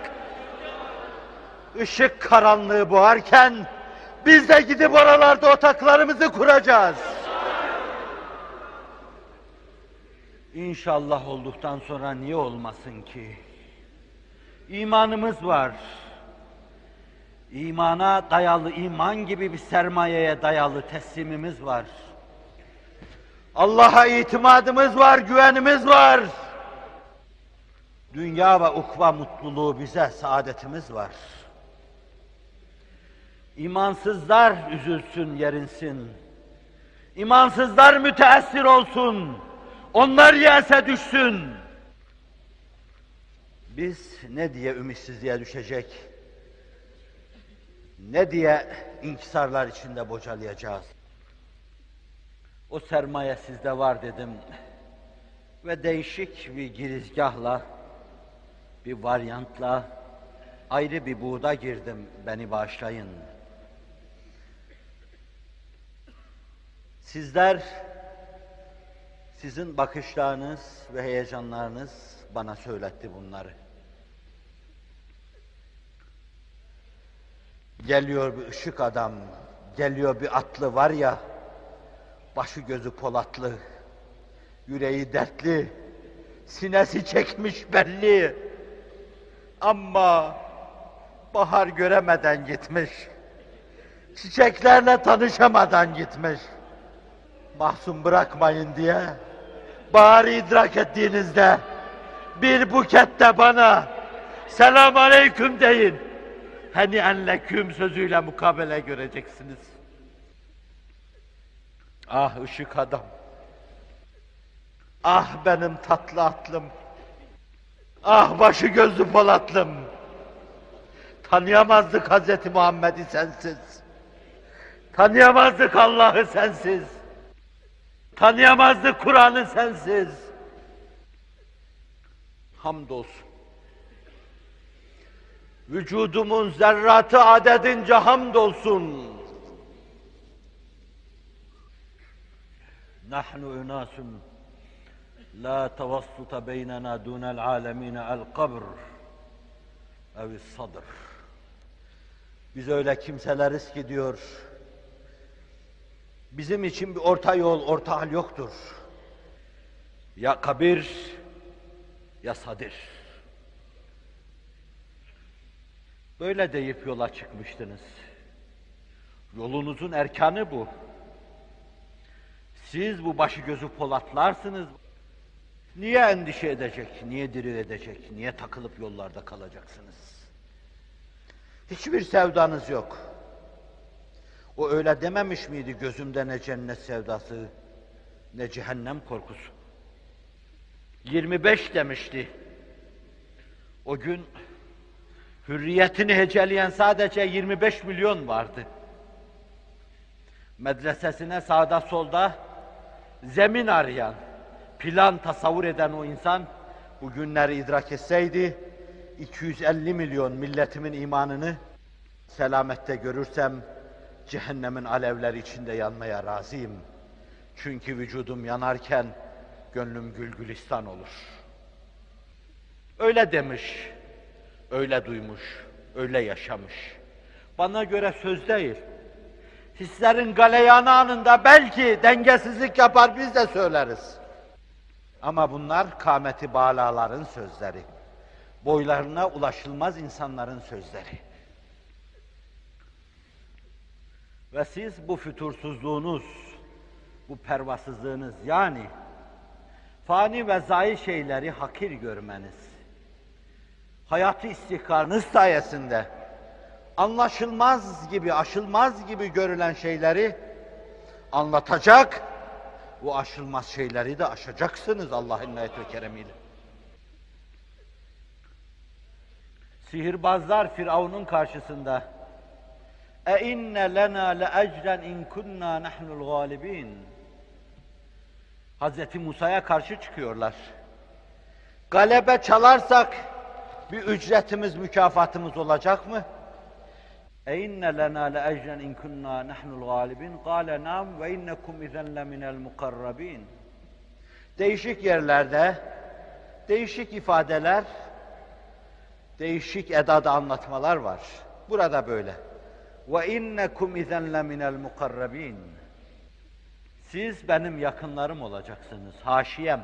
S2: Işık karanlığı boğarken biz de gidip oralarda otaklarımızı kuracağız. İnşallah olduktan sonra niye olmasın ki? İmanımız var. İmana dayalı, iman gibi bir sermayeye dayalı teslimimiz var. Allah'a itimadımız var, güvenimiz var. Dünya ve ukva mutluluğu bize, saadetimiz var. İmansızlar üzülsün, yerinsin. İmansızlar müteessir olsun. Onlar yese düşsün. Biz ne diye ümitsizliğe düşecek, ne diye inkisarlar içinde bocalayacağız? O sermaye sizde var dedim ve değişik bir girizgahla, bir varyantla ayrı bir buğda girdim, beni bağışlayın. Sizler, sizin bakışlarınız ve heyecanlarınız bana söyletti bunları. Geliyor bir ışık adam, geliyor bir atlı var ya, başı gözü polatlı, yüreği dertli, sinesi çekmiş belli. Ama bahar göremeden gitmiş, çiçeklerle tanışamadan gitmiş. Mahzun bırakmayın diye, baharı idrak ettiğinizde bir bukette bana selam aleyküm deyin. Heni'en leküm sözüyle mukabele göreceksiniz. Ah ışık adam. Ah benim tatlı atlım. Ah başı gözlü Polat'lım. Tanıyamazdık Hazreti Muhammed'i sensiz. Tanıyamazdık Allah'ı sensiz. Tanıyamazdık Kur'an'ı sensiz. Hamdolsun. Vücudumun zerratı adedince hamdolsun. Nahnu unasun la tavassuta beynena dunel alemine el kabr evis sadr. Biz öyle kimseleriz ki diyor, bizim için bir orta yol, orta hal yoktur. Ya kabir, ya sadir. Böyle deyip yola çıkmıştınız. Yolunuzun erkanı bu. Siz bu başı gözü Polatlarsınız. Niye endişe edecek, niye diri edecek, niye takılıp yollarda kalacaksınız? Hiçbir sevdanız yok. O öyle dememiş miydi, gözümde ne cennet sevdası, ne cehennem korkusu? yirmi beş demişti. O gün hürriyetini heceleyen sadece yirmi beş milyon vardı. Medresesine sağda solda zemin arayan, plan tasavvur eden o insan, bu günleri idrak etseydi, iki yüz elli milyon milletimin imanını selamette görürsem, cehennemin alevleri içinde yanmaya razıyım. Çünkü vücudum yanarken, gönlüm gülgülistan olur. Öyle demiş, öyle duymuş, öyle yaşamış. Bana göre söz değil. Hislerin galeyanı anında belki dengesizlik yapar, biz de söyleriz. Ama bunlar kâmeti bağlaların sözleri. Boylarına ulaşılmaz insanların sözleri. Ve siz bu fütursuzluğunuz, bu pervasızlığınız, yani fani ve zayi şeyleri hakir görmeniz, hayatı istihkarınız sayesinde anlaşılmaz gibi, aşılmaz gibi görülen şeyleri anlatacak, bu aşılmaz şeyleri de aşacaksınız Allah'ın inayet ve keremiyle. Sihirbazlar Firavun'un karşısında e inne lena le ecren in kunna nahnul galibin. Hazreti Musa'ya karşı çıkıyorlar. Galebe çalarsak bir ücretimiz, mükafatımız olacak mı? E inne lena le ecren in kunna nahnul galibin. Kâle nam ve innekum izen le minel mukarrabin. Değişik yerlerde, değişik ifadeler, değişik edada anlatmalar var. Burada böyle. Ve innekum izen le minel mukarrabin. Siz benim yakınlarım olacaksınız, haşiyem.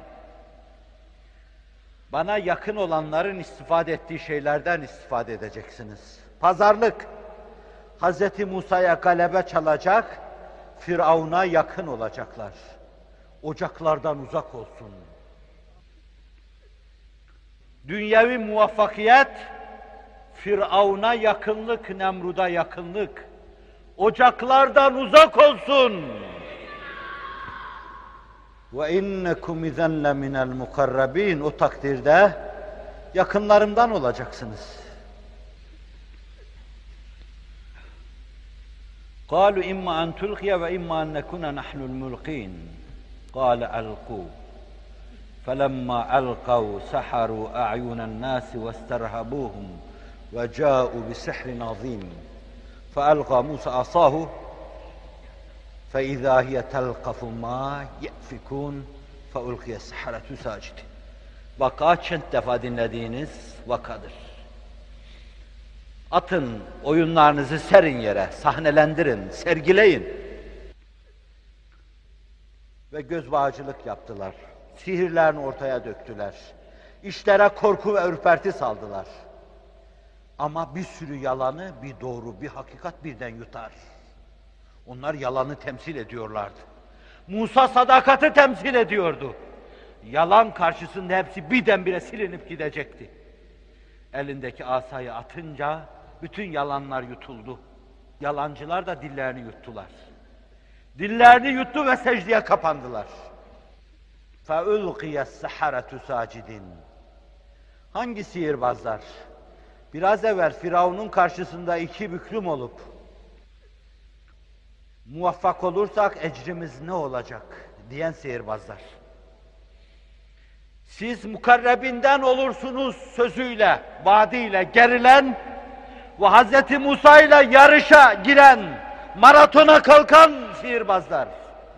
S2: Bana yakın olanların istifade ettiği şeylerden istifade edeceksiniz. Pazarlık. Hazreti Musa'ya galebe çalacak, Firavun'a yakın olacaklar. Ocaklardan uzak olsun. Dünyevi muvaffakiyet, Firavun'a yakınlık, Nemrud'a yakınlık. Ocaklardan uzak olsun. Ve innekum izen le minel mukarrabin. O takdirde yakınlarımdan olacaksınız. قالوا إما أن تلقي وإما أن نكون نحن الملقين قال ألقوا فلما ألقوا سحروا أعين الناس واسترهبوهم وجاءوا بسحر عظيم فألقى موسى عصاه فإذا هي تلقف ما يأفكون فألقي السحرة ساجدين. Vaka çent defa dinlediğiniz vakadır. Atın oyunlarınızı serin yere, sahnelendirin, sergileyin. Ve göz bağcılık yaptılar. Sihirlerini ortaya döktüler. İşlere korku ve ürperti saldılar. Ama bir sürü yalanı, bir doğru, bir hakikat birden yutar. Onlar yalanı temsil ediyorlardı. Musa sadakati temsil ediyordu. Yalan karşısında hepsi birdenbire silinip gidecekti. Elindeki asayı atınca bütün yalanlar yutuldu. Yalancılar da dillerini yuttular. Dillerini yuttu ve secdeye kapandılar. فَاُلْقِيَ السَّحَرَةُ سَاجِدِينَ. Hangi sihirbazlar? Biraz evvel Firavun'un karşısında iki büklüm olup muvaffak olursak ecrimiz ne olacak diyen sihirbazlar. Siz mukarrebinden olursunuz sözüyle, vaadiyle gerilen ve Hz. Musa ile yarışa giren, maratona kalkan sihirbazlar.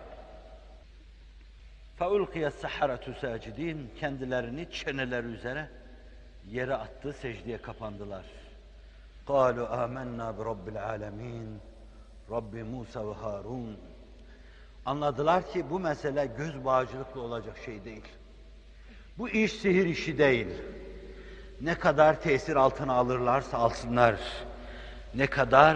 S2: فَاُلْقِيَ السَّحَرَةُ سَاجِدِينَ. Kendilerini çeneleri üzere yere attı, secdeye kapandılar. قَالُوا آمَنَّا بِرَبِّ الْعَالَمِينَ. Rabbi Musa ve Harun. Anladılar ki bu mesele göz bağcılıkla olacak şey değil. Bu iş sihir işi değil. Ne kadar tesir altına alırlarsa alsınlar, ne kadar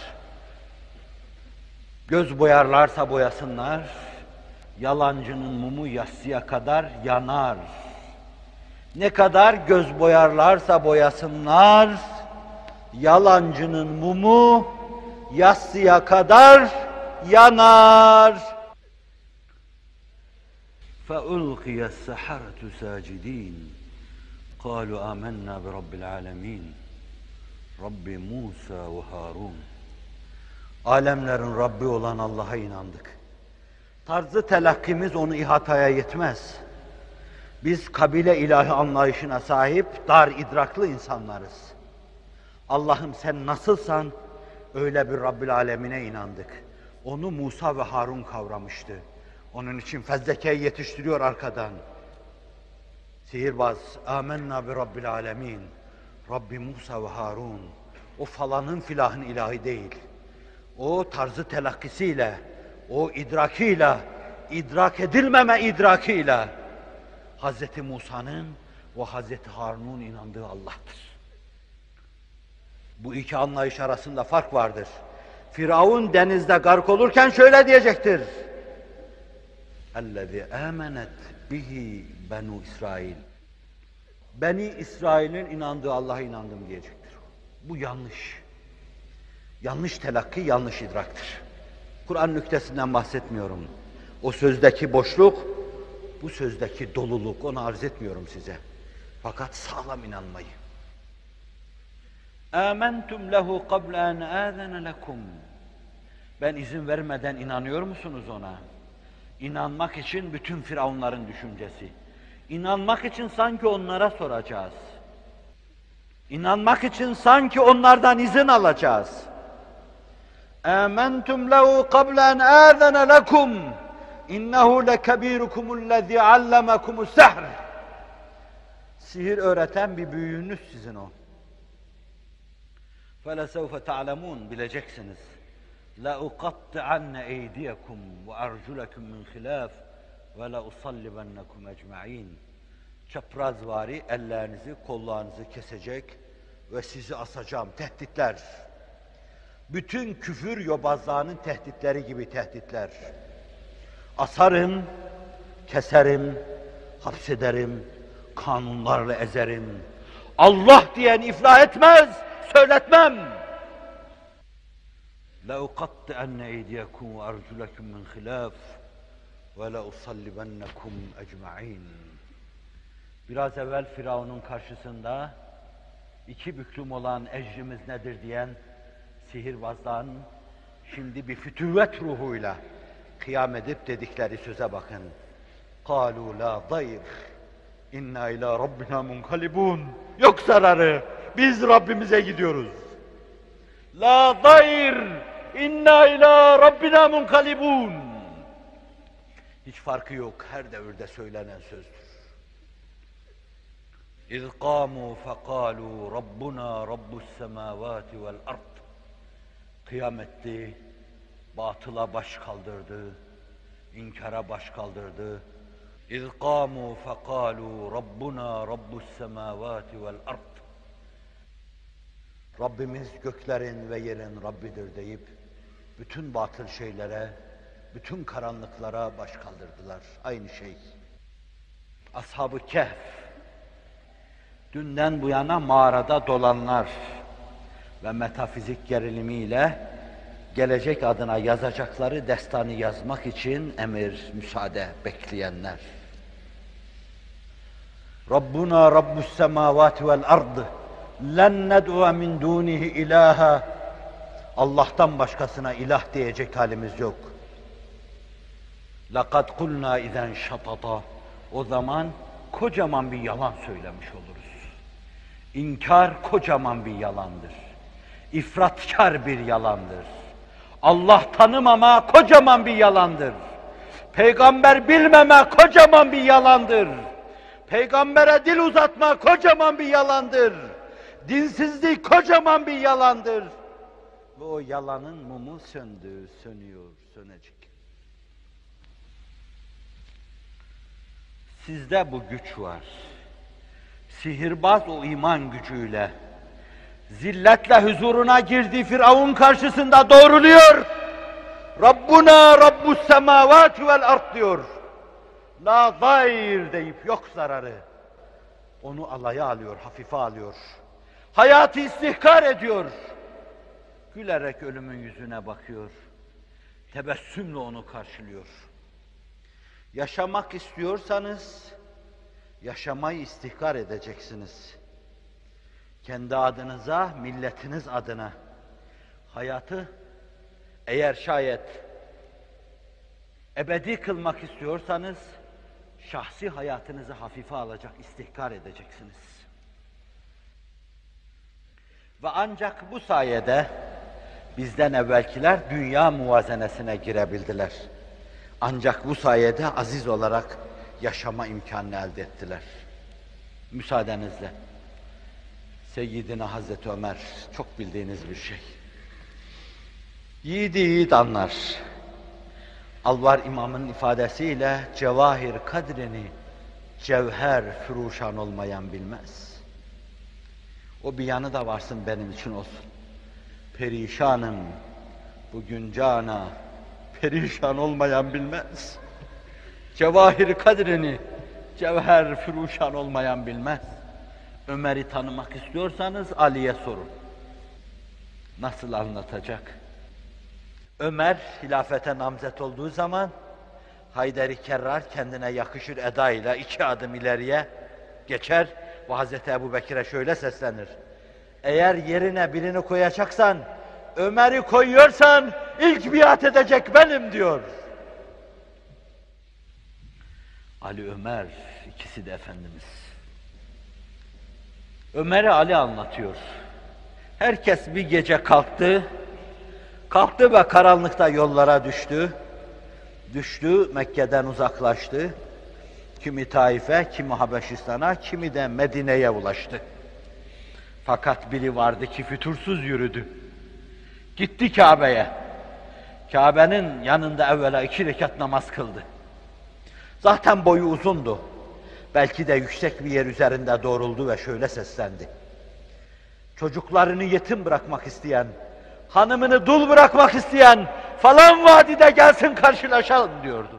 S2: göz boyarlarsa boyasınlar, yalancının mumu yatsıya kadar yanar. Ne kadar göz boyarlarsa boyasınlar, yalancının mumu yatsıya kadar yanar. فَاُلْقِيَ السَّحَرَةُ سَاجِدِينَ قَالُوا آمَنَّا بِرَبِّ الْعَالَمِينَ Rabbi Musa ve Harun. Alemlerin Rabbi olan Allah'a inandık. Tarzı telakkimiz onu ihataya yetmez. Biz kabile ilahi anlayışına sahip dar idraklı insanlarız. Allah'ım sen nasılsan öyle bir Rabbil Alemine inandık. Onu Musa ve Harun kavramıştı. Onun için fezlekeyi yetiştiriyor arkadan. Sihirbaz, âmennâ bi Rabbil âlemîn. Rabbi Musa ve Harun. O falanın filahın ilahi değil. O tarzı telakkisiyle, o idrakiyle, idrak edilmeme idrakiyle Hazreti Musa'nın ve Hazreti Harun'un inandığı Allah'tır. Bu iki anlayış arasında fark vardır. Firavun denizde gark olurken şöyle diyecektir. اَلَّذِي آمَنَتْ بِهِ بَنُوا İsrail. Beni İsrail'in inandığı Allah'a inandım diyecektir. Bu yanlış. Yanlış telakki, yanlış idraktır. Kur'an nüktesinden bahsetmiyorum. O sözdeki boşluk, bu sözdeki doluluk, onu arz etmiyorum size. Fakat sağlam inanmayı. آمَنْتُمْ لَهُ قَبْلَ أَنْ آذَنَ لَكُمْ. Ben izin vermeden inanıyor musunuz ona? İnanmak için bütün firavunların düşüncesi. İnanmak için sanki onlara soracağız. İnanmak için sanki onlardan izin alacağız. آمَنْتُمْ لَهُ قَبْلَ أَنْ آذَنَ لَكُمْ إِنَّهُ لَكَبِيرُكُمُ الَّذِي عَلَّمَكُمُ السَّحْرِ. Sihir öğreten bir büyüğünüz sizin o. فَلَسَوْفَ تَعْلَمُونَ. Bileceksiniz. لَاُقَطِّعَنَّ اَيْدِيَكُمْ وَاَرْجُلَكُمْ مِنْ خِلَافٍ وَلَاُصَلِّبَنَّكُمْ اَجْمَعِينَ. Çaprazvari ellerinizi, kollarınızı kesecek ve sizi asacağım. Tehditler. Bütün küfür yobazlığının tehditleri gibi tehditler. Asarım, keserim, hapsederim, kanunlarla ezerim. Allah diyen iflah etmez, söyletmem. لَاُقَطِّعَنَّ اَيْدِيَكُمْ وَاَرْجُلَكُمْ مِنْ خِلَافٍ وَلَاُصَلِّبَنَّكُمْ اَجْمَعِينَ. Biraz evvel Firavun'un karşısında iki büklüm olan ecrimiz nedir diyen sihirbazların şimdi bir fütüvvet ruhuyla kıyam edip dedikleri söze bakın. قَالُوا لَا ضَيْرٍ اِنَّا اِلَى رَبِّنَا مُنْقَلِبُونَ. Yok zararı, biz Rabbimize gidiyoruz. La dayr inna ila rabbina munkalibun. Hiç farkı yok, her devirde söylenen sözdür. İz qamu faqalu rabbuna rabbus semavati vel ard. Kıyametti, batıla baş kaldırdı, inkara baş kaldırdı. İz qamu faqalu rabbuna rabbus semavati vel ard. Rabbimiz göklerin ve yerin Rabbidir deyip bütün batıl şeylere, bütün karanlıklara baş kaldırdılar. Aynı şey. Ashab-ı Kehf, dünden bu yana mağarada dolanlar,
S1: ve metafizik gerilimiyle gelecek adına yazacakları destanı yazmak için emir, müsaade bekleyenler. Rabbuna Rabbus semavati vel ard len ned'u min dunihi ilaha. Allah'tan başkasına ilah diyecek halimiz yok. Laqad kulna izen şatata. O zaman kocaman bir yalan söylemiş oluruz. İnkar kocaman bir yalandır. İfratkar bir yalandır. Allah tanımama kocaman bir yalandır. Peygamber bilmeme kocaman bir yalandır. Peygambere dil uzatma kocaman bir yalandır. Dinsizlik kocaman bir yalandır. Ve o yalanın mumu söndü, sönüyor, sönecek. Sizde bu güç var. Sihirbaz o iman gücüyle zilletle huzuruna girdiği Firavun karşısında doğruluyor. Rabbuna Rabbus semavati vel ard diyor. La zayr deyip yok zararı. Onu alaya alıyor, hafife alıyor. Hayatı istihkar ediyor. Gülerek ölümün yüzüne bakıyor. Tebessümle onu karşılıyor. Yaşamak istiyorsanız, yaşamayı istihkar edeceksiniz. Kendi adınıza, milletiniz adına. Hayatı, eğer şayet ebedi kılmak istiyorsanız, şahsi hayatınızı hafife alacak, istihkar edeceksiniz. Ve ancak bu sayede bizden evvelkiler dünya muvazenesine girebildiler. Ancak bu sayede aziz olarak yaşama imkanını elde ettiler. Müsaadenizle. Seyyidina Hazreti Ömer, çok bildiğiniz bir şey. Yiğidi yiğit anlar. Alvar İmam'ın ifadesiyle cevahir kadrini cevher füruşan olmayan bilmez. O bir yanı da varsın benim için olsun. Perişanım bugün cana, perişan olmayan bilmez. Cevahir kadrini cevher füruşan olmayan bilmez. Ömer'i tanımak istiyorsanız Ali'ye sorun. Nasıl anlatacak? Ömer hilafete namzet olduğu zaman Haydar-ı Kerrar kendine yakışır edayla iki adım ileriye geçer ve Hazreti Ebubekir'e şöyle seslenir. Eğer yerine birini koyacaksan, Ömer'i koyuyorsan ilk biat edecek benim diyor. Ali Ömer, ikisi de Efendimiz. Ömer'i Ali anlatıyor. Herkes bir gece kalktı, kalktı ve karanlıkta yollara düştü. Düştü, Mekke'den uzaklaştı. Kimi Taif'e, kimi Habeşistan'a, kimi de Medine'ye ulaştı. Fakat biri vardı ki fütursuz yürüdü. Gitti Kabe'ye. Kabe'nin yanında evvela iki rekat namaz kıldı. Zaten boyu uzundu. Belki de yüksek bir yer üzerinde doğruldu ve şöyle seslendi. Çocuklarını yetim bırakmak isteyen, hanımını dul bırakmak isteyen falan vadide gelsin karşılaşalım diyordu.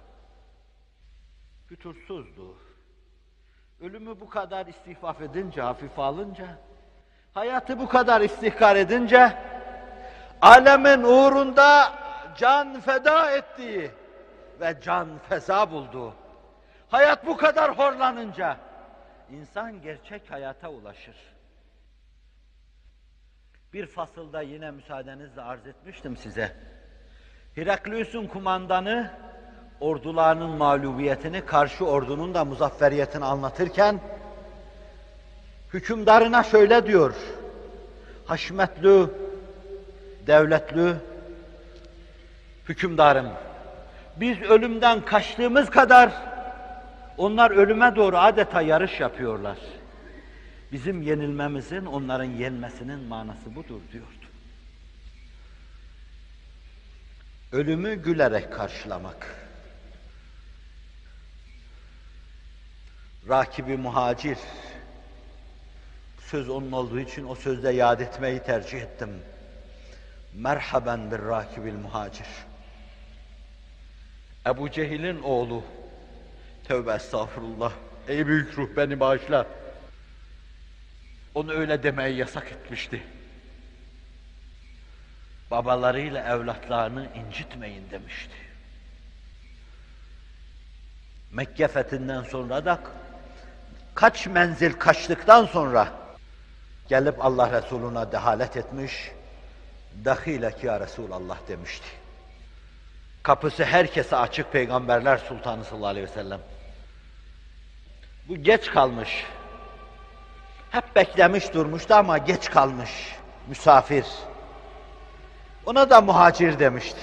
S1: Fütursuzdu. Ölümü bu kadar istihfaf edince, hafife alınca, hayatı bu kadar istihkar edince, alemin uğrunda can feda ettiği ve can feza bulduğu, hayat bu kadar horlanınca, insan gerçek hayata ulaşır. Bir fasılda yine müsaadenizle arz etmiştim size. Heraklius'un kumandanı, ordularının mağlubiyetini, karşı ordunun da muzafferiyetini anlatırken, hükümdarına şöyle diyor, haşmetli, devletli hükümdarım, biz ölümden kaçtığımız kadar, onlar ölüme doğru adeta yarış yapıyorlar. Bizim yenilmemizin, onların yenmesinin manası budur diyordu. Ölümü gülerek karşılamak. Rakibi muhacir, söz onun olduğu için o sözde yad etmeyi tercih ettim. Merhaben bir rakibil muhacir. Ebu Cehil'in oğlu, tövbe estağfurullah, ey büyük ruh beni bağışla. Onu öyle demeyi yasak etmişti. babalarıyla evlatlarını incitmeyin demişti. Mekke fethinden sonra da kaç menzil kaçtıktan sonra gelip Allah Resulü'ne dehalet etmiş, "Dahilek ya Resulallah" demişti. Kapısı herkese açık Peygamberler Sultanı sallallahu aleyhi ve sellem. Bu geç kalmış. Hep beklemiş durmuştu ama geç kalmış. Misafir. Ona da muhacir demişti.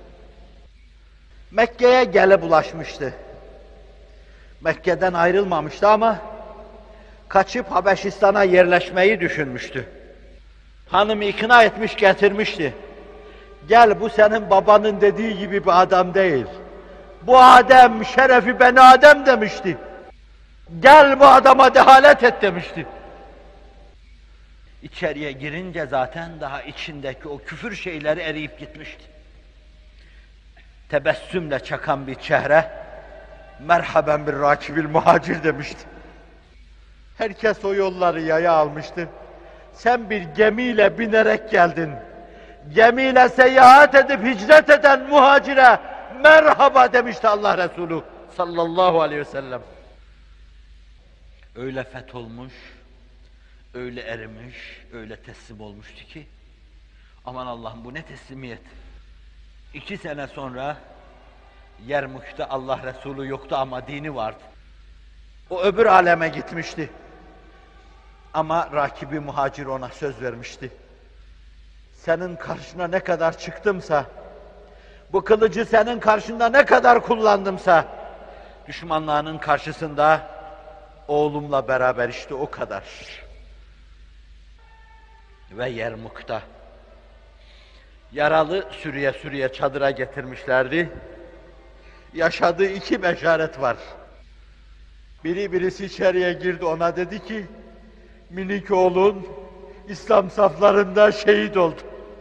S1: Mekke'ye gelip ulaşmıştı. Mekke'den ayrılmamıştı ama kaçıp Habeşistan'a yerleşmeyi düşünmüştü. Hanımı ikna etmiş getirmişti. Gel, bu senin babanın dediği gibi bir adam değil. Bu Adem, şerefi beni Adem demişti. Gel bu adama dehalet et demişti. İçeriye girince zaten daha içindeki o küfür şeyleri eriyip gitmişti. Tebessümle çakan bir çehre, merhaben bir rakibil muhacir demişti. Herkes o yolları yaya almıştı. Sen bir gemiyle binerek geldin. Gemiyle seyahat edip hicret eden muhacire merhaba demişti Allah Resulü sallallahu aleyhi ve sellem. Öyle fetholmuş, öyle erimiş, öyle teslim olmuştu ki, aman Allah'ım bu ne teslimiyet. İki sene sonra Yermuk'ta Allah Resulü yoktu ama dini vardı. O öbür aleme gitmişti. Ama rakibi muhacir ona söz vermişti. Senin karşına ne kadar çıktımsa, bu kılıcı senin karşında ne kadar kullandımsa, düşmanlarının karşısında oğlumla beraber işte o kadar. Ve Yermuk'ta yaralı sürüye sürüye çadıra getirmişlerdi. Yaşadığı iki beşaret var. Biri birisi içeriye girdi, ona dedi ki, minik oğlun İslam saflarında şehit oldu.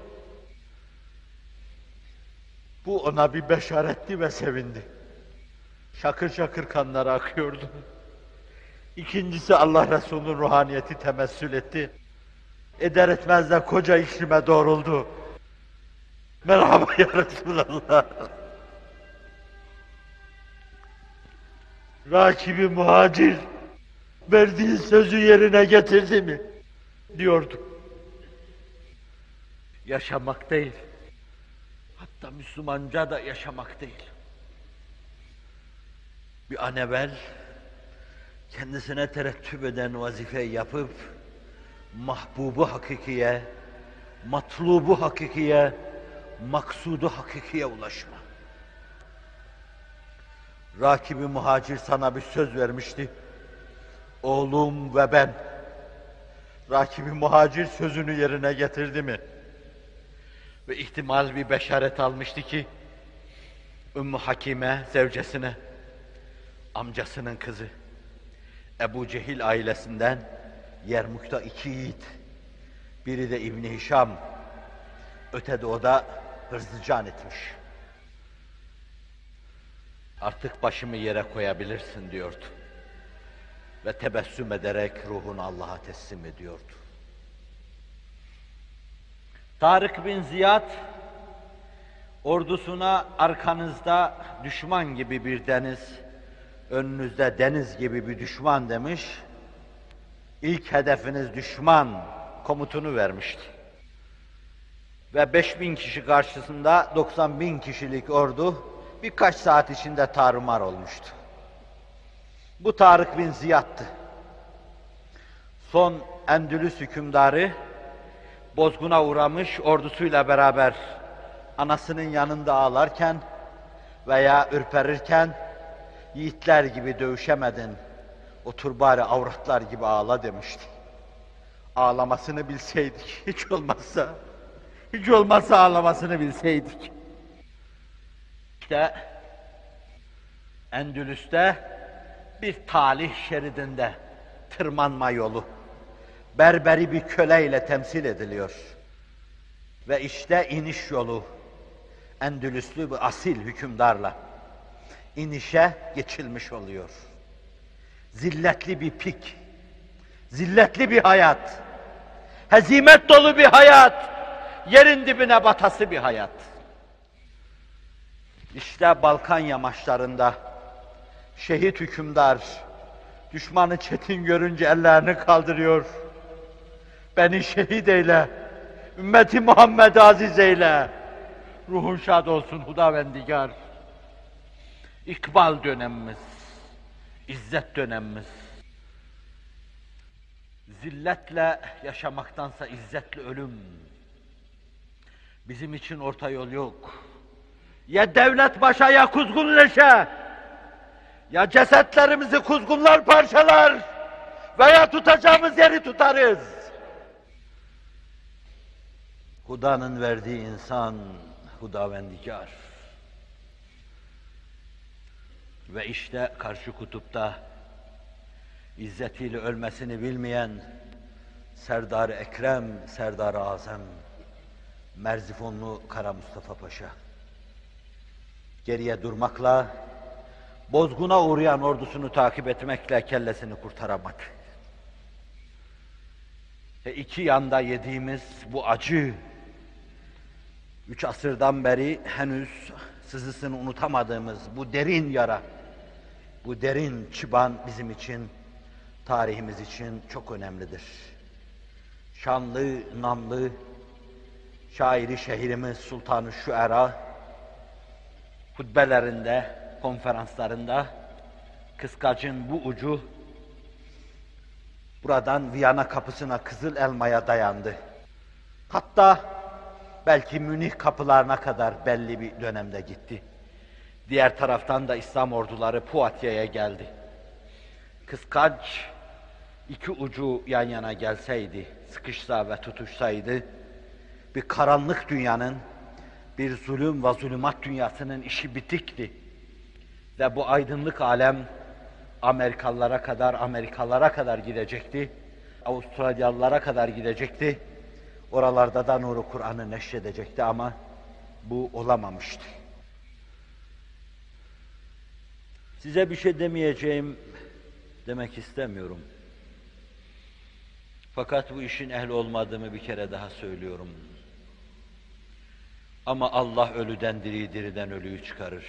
S1: Bu ona bir beşaretti ve sevindi. Şakır şakır kanları akıyordu. İkincisi Allah Resulü'nün ruhaniyeti temessül etti. Eder etmez de koca İkrim'e doğruldu. Merhaba ya Resulallah. Rakibi muhacir verdiği sözü yerine getirdi mi? Diyordu. Yaşamak değil. Hatta Müslümanca da yaşamak değil. Bir an evvel kendisine terettüp eden vazifeyi yapıp mahbubu hakikiye, matlubu hakikiye, maksudu hakikiye ulaşma. Rakibi muhacir sana bir söz vermişti. Oğlum ve ben. Rakibi muhacir sözünü yerine getirdi mi? Ve ihtimal bir beşaret almıştı ki Ümmü Hakime zevcesine, amcasının kızı, Ebu Cehil ailesinden Yermuk'ta iki yiğit, biri de İbn Hişam, ötede o da hırzıcan etmiş. Artık başımı yere koyabilirsin diyordu. Ve tebessüm ederek ruhunu Allah'a teslim ediyordu. Tarık bin Ziyad, ordusuna arkanızda düşman gibi bir deniz, önünüzde deniz gibi bir düşman demiş. İlk hedefiniz düşman komutunu vermişti. Ve beş bin kişi karşısında doksan bin kişilik ordu birkaç saat içinde tarumar olmuştu. Bu Tarık bin Ziyad'tı. Son Endülüs hükümdarı, bozguna uğramış ordusuyla beraber anasının yanında ağlarken veya ürperirken, yiğitler gibi dövüşemedin, otur bari avratlar gibi ağla demişti. Ağlamasını bilseydik, hiç olmazsa, hiç olmazsa ağlamasını bilseydik. İşte Endülüs'te bir talih şeridinde tırmanma yolu, berberi bir köleyle temsil ediliyor. Ve işte iniş yolu, Endülüslü bir asil hükümdarla inişe geçilmiş oluyor. Zilletli bir pik, zilletli bir hayat, hezimet dolu bir hayat,
S2: yerin dibine batası bir hayat. İşte Balkan yamaçlarında şehit hükümdar düşmanı çetin görünce ellerini kaldırıyor. Beni şehit eyle, ümmeti Muhammed aziz eyle. Ruhun şad olsun Hudavendigar. İkbal dönemimiz, izzet dönemimiz. Zilletle yaşamaktansa izzetle ölüm. Bizim için orta yol yok. Ya devlet başa ya kuzgun leşe, ya cesetlerimizi kuzgunlar parçalar veya tutacağımız yeri tutarız. Huda'nın verdiği insan Hudavendigar. Ve işte karşı kutupta izzetiyle ölmesini bilmeyen Serdar-ı Ekrem, Serdar-ı Azam, Merzifonlu Kara Mustafa Paşa. Geriye durmakla, bozguna uğrayan ordusunu takip etmekle kellesini kurtaramadı. Ve iki yanda yediğimiz bu acı, üç asırdan beri henüz sızısını unutamadığımız bu derin yara, bu derin çıban bizim için, tarihimiz için çok önemlidir. Şanlı, namlı, şairi şehrimiz Sultan-ı Şuara, hutbelerinde, konferanslarında kıskacın bu ucu buradan Viyana kapısına Kızıl Elma'ya dayandı. Hatta belki Münih kapılarına kadar belli bir dönemde gitti. Diğer taraftan da İslam orduları Puatya'ya geldi. Kıskaç iki ucu yan yana gelseydi, sıkışsa ve tutuşsaydı, bir karanlık dünyanın, bir zulüm ve zulümat dünyasının işi bitikti. Ve bu aydınlık alem Amerikalılara kadar, Amerikalılara kadar gidecekti. Avustralyalılara kadar gidecekti. Oralarda da nuru Kur'an'ı neşredecekti ama bu olamamıştı. Size bir şey demeyeceğim, demek istemiyorum. Fakat bu işin ehli olmadığımı bir kere daha söylüyorum. Ama Allah ölüden diriyi, diriden ölüyü çıkarır.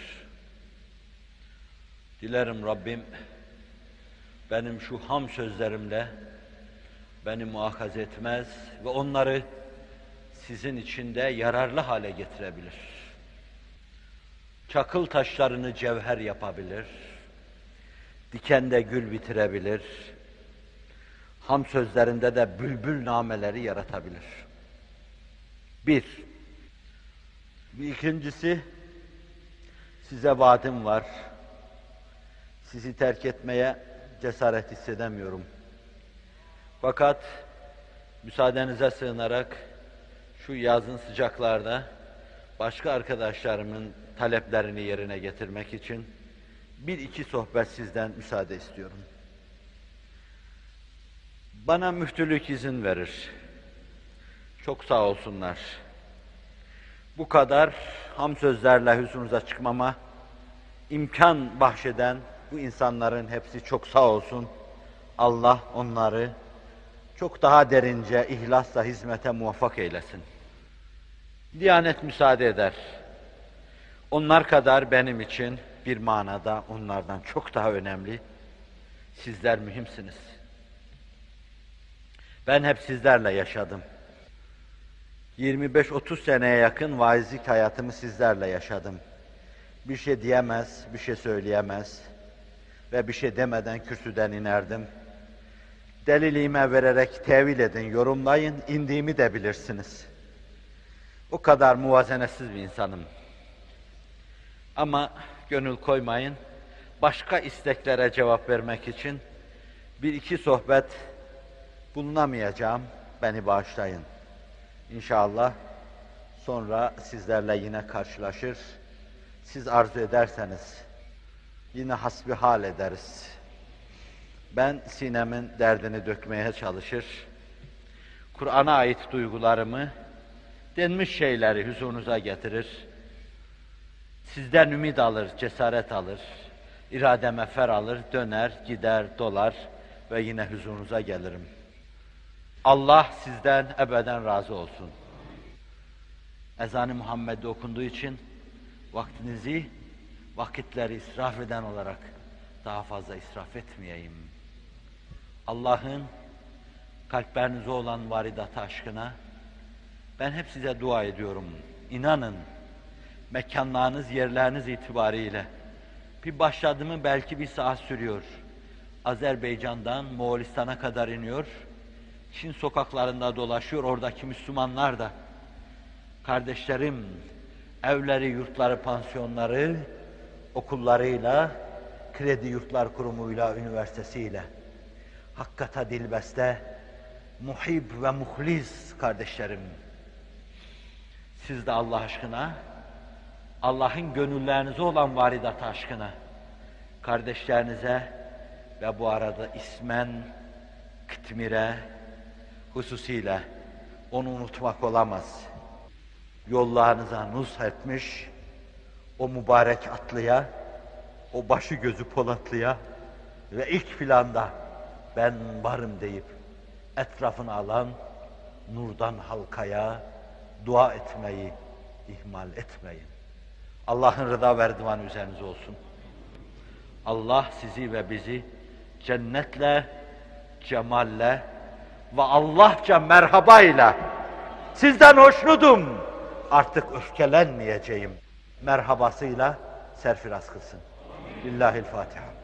S2: Dilerim Rabbim benim şu ham sözlerimle beni muakaze etmez ve onları sizin için de yararlı hale getirebilir. Çakıl taşlarını cevher yapabilir, dikende gül bitirebilir, ham sözlerinde de bülbül nameleri yaratabilir. Bir. Bir ikincisi, size vaadim var. Sizi terk etmeye cesaret hissedemiyorum. Fakat müsaadenize sığınarak şu yazın sıcaklarda başka arkadaşlarımın taleplerini yerine getirmek için bir iki sohbet sizden müsaade istiyorum. Bana müftülük izin verir. Çok sağ olsunlar. Bu kadar ham sözlerle huzurunuza çıkmama imkan bahşeden bu insanların hepsi çok sağ olsun. Allah onları çok daha derince ihlasla hizmete muvaffak eylesin. Diyanet müsaade eder. Onlar kadar benim için bir manada onlardan çok daha önemli. Sizler mühimsiniz. Ben hep sizlerle yaşadım. yirmi beş otuz seneye yakın vaizlik hayatımı sizlerle yaşadım. Bir şey diyemez, bir şey söyleyemez ve bir şey demeden kürsüden inerdim. Deliliğime vererek tevil edin, yorumlayın, indiğimi de bilirsiniz. O kadar muvazenesiz bir insanım. Ama gönül koymayın, başka isteklere cevap vermek için bir iki sohbet bulunamayacağım, beni bağışlayın. İnşallah sonra sizlerle yine karşılaşır, siz arzu ederseniz yine hasbihal ederiz. Ben sinemin derdini dökmeye çalışır, Kur'an'a ait duygularımı, denmiş şeyleri huzurunuza getirir, sizden ümit alır, cesaret alır, irademe fer alır, döner, gider, dolar ve yine huzurunuza gelirim. Allah sizden ebeden razı olsun.
S1: ezan-ı Muhammed'de okunduğu için vaktinizi, vakitleri israf eden olarak daha fazla israf etmeyeyim. Allah'ın kalplerinize olan varidat aşkına ben hep size dua ediyorum. İnanın, mekanlarınız, yerleriniz itibariyle bir başladığımı belki bir saat sürüyor. Azerbaycan'dan Moğolistan'a kadar iniyor. Çin sokaklarında dolaşıyor. Oradaki Müslümanlar da kardeşlerim evleri, yurtları, pansiyonları, okullarıyla, kredi yurtlar kurumuyla, üniversitesiyle hakikata dilbeste, muhib ve muhlis kardeşlerim. Siz de Allah aşkına, Allah'ın gönüllerinize olan varidat aşkına, kardeşlerinize ve bu arada ismen, Kıtmir'e hususiyle onu unutmak olamaz. Yollarınıza nush etmiş, o mübarek atlıya, o başı gözü Polatlıya ve ilk planda ben varım deyip etrafını alan nurdan halkaya dua etmeyi ihmal etmeyin. Allah'ın rıza ve rıdvanı üzerinize olsun. Allah sizi ve bizi cennetle, cemalle ve Allahça merhabayla, sizden hoşnutum, artık öfkelenmeyeceğim merhabasıyla serfiraz kılsın. Lillahil Fatiha.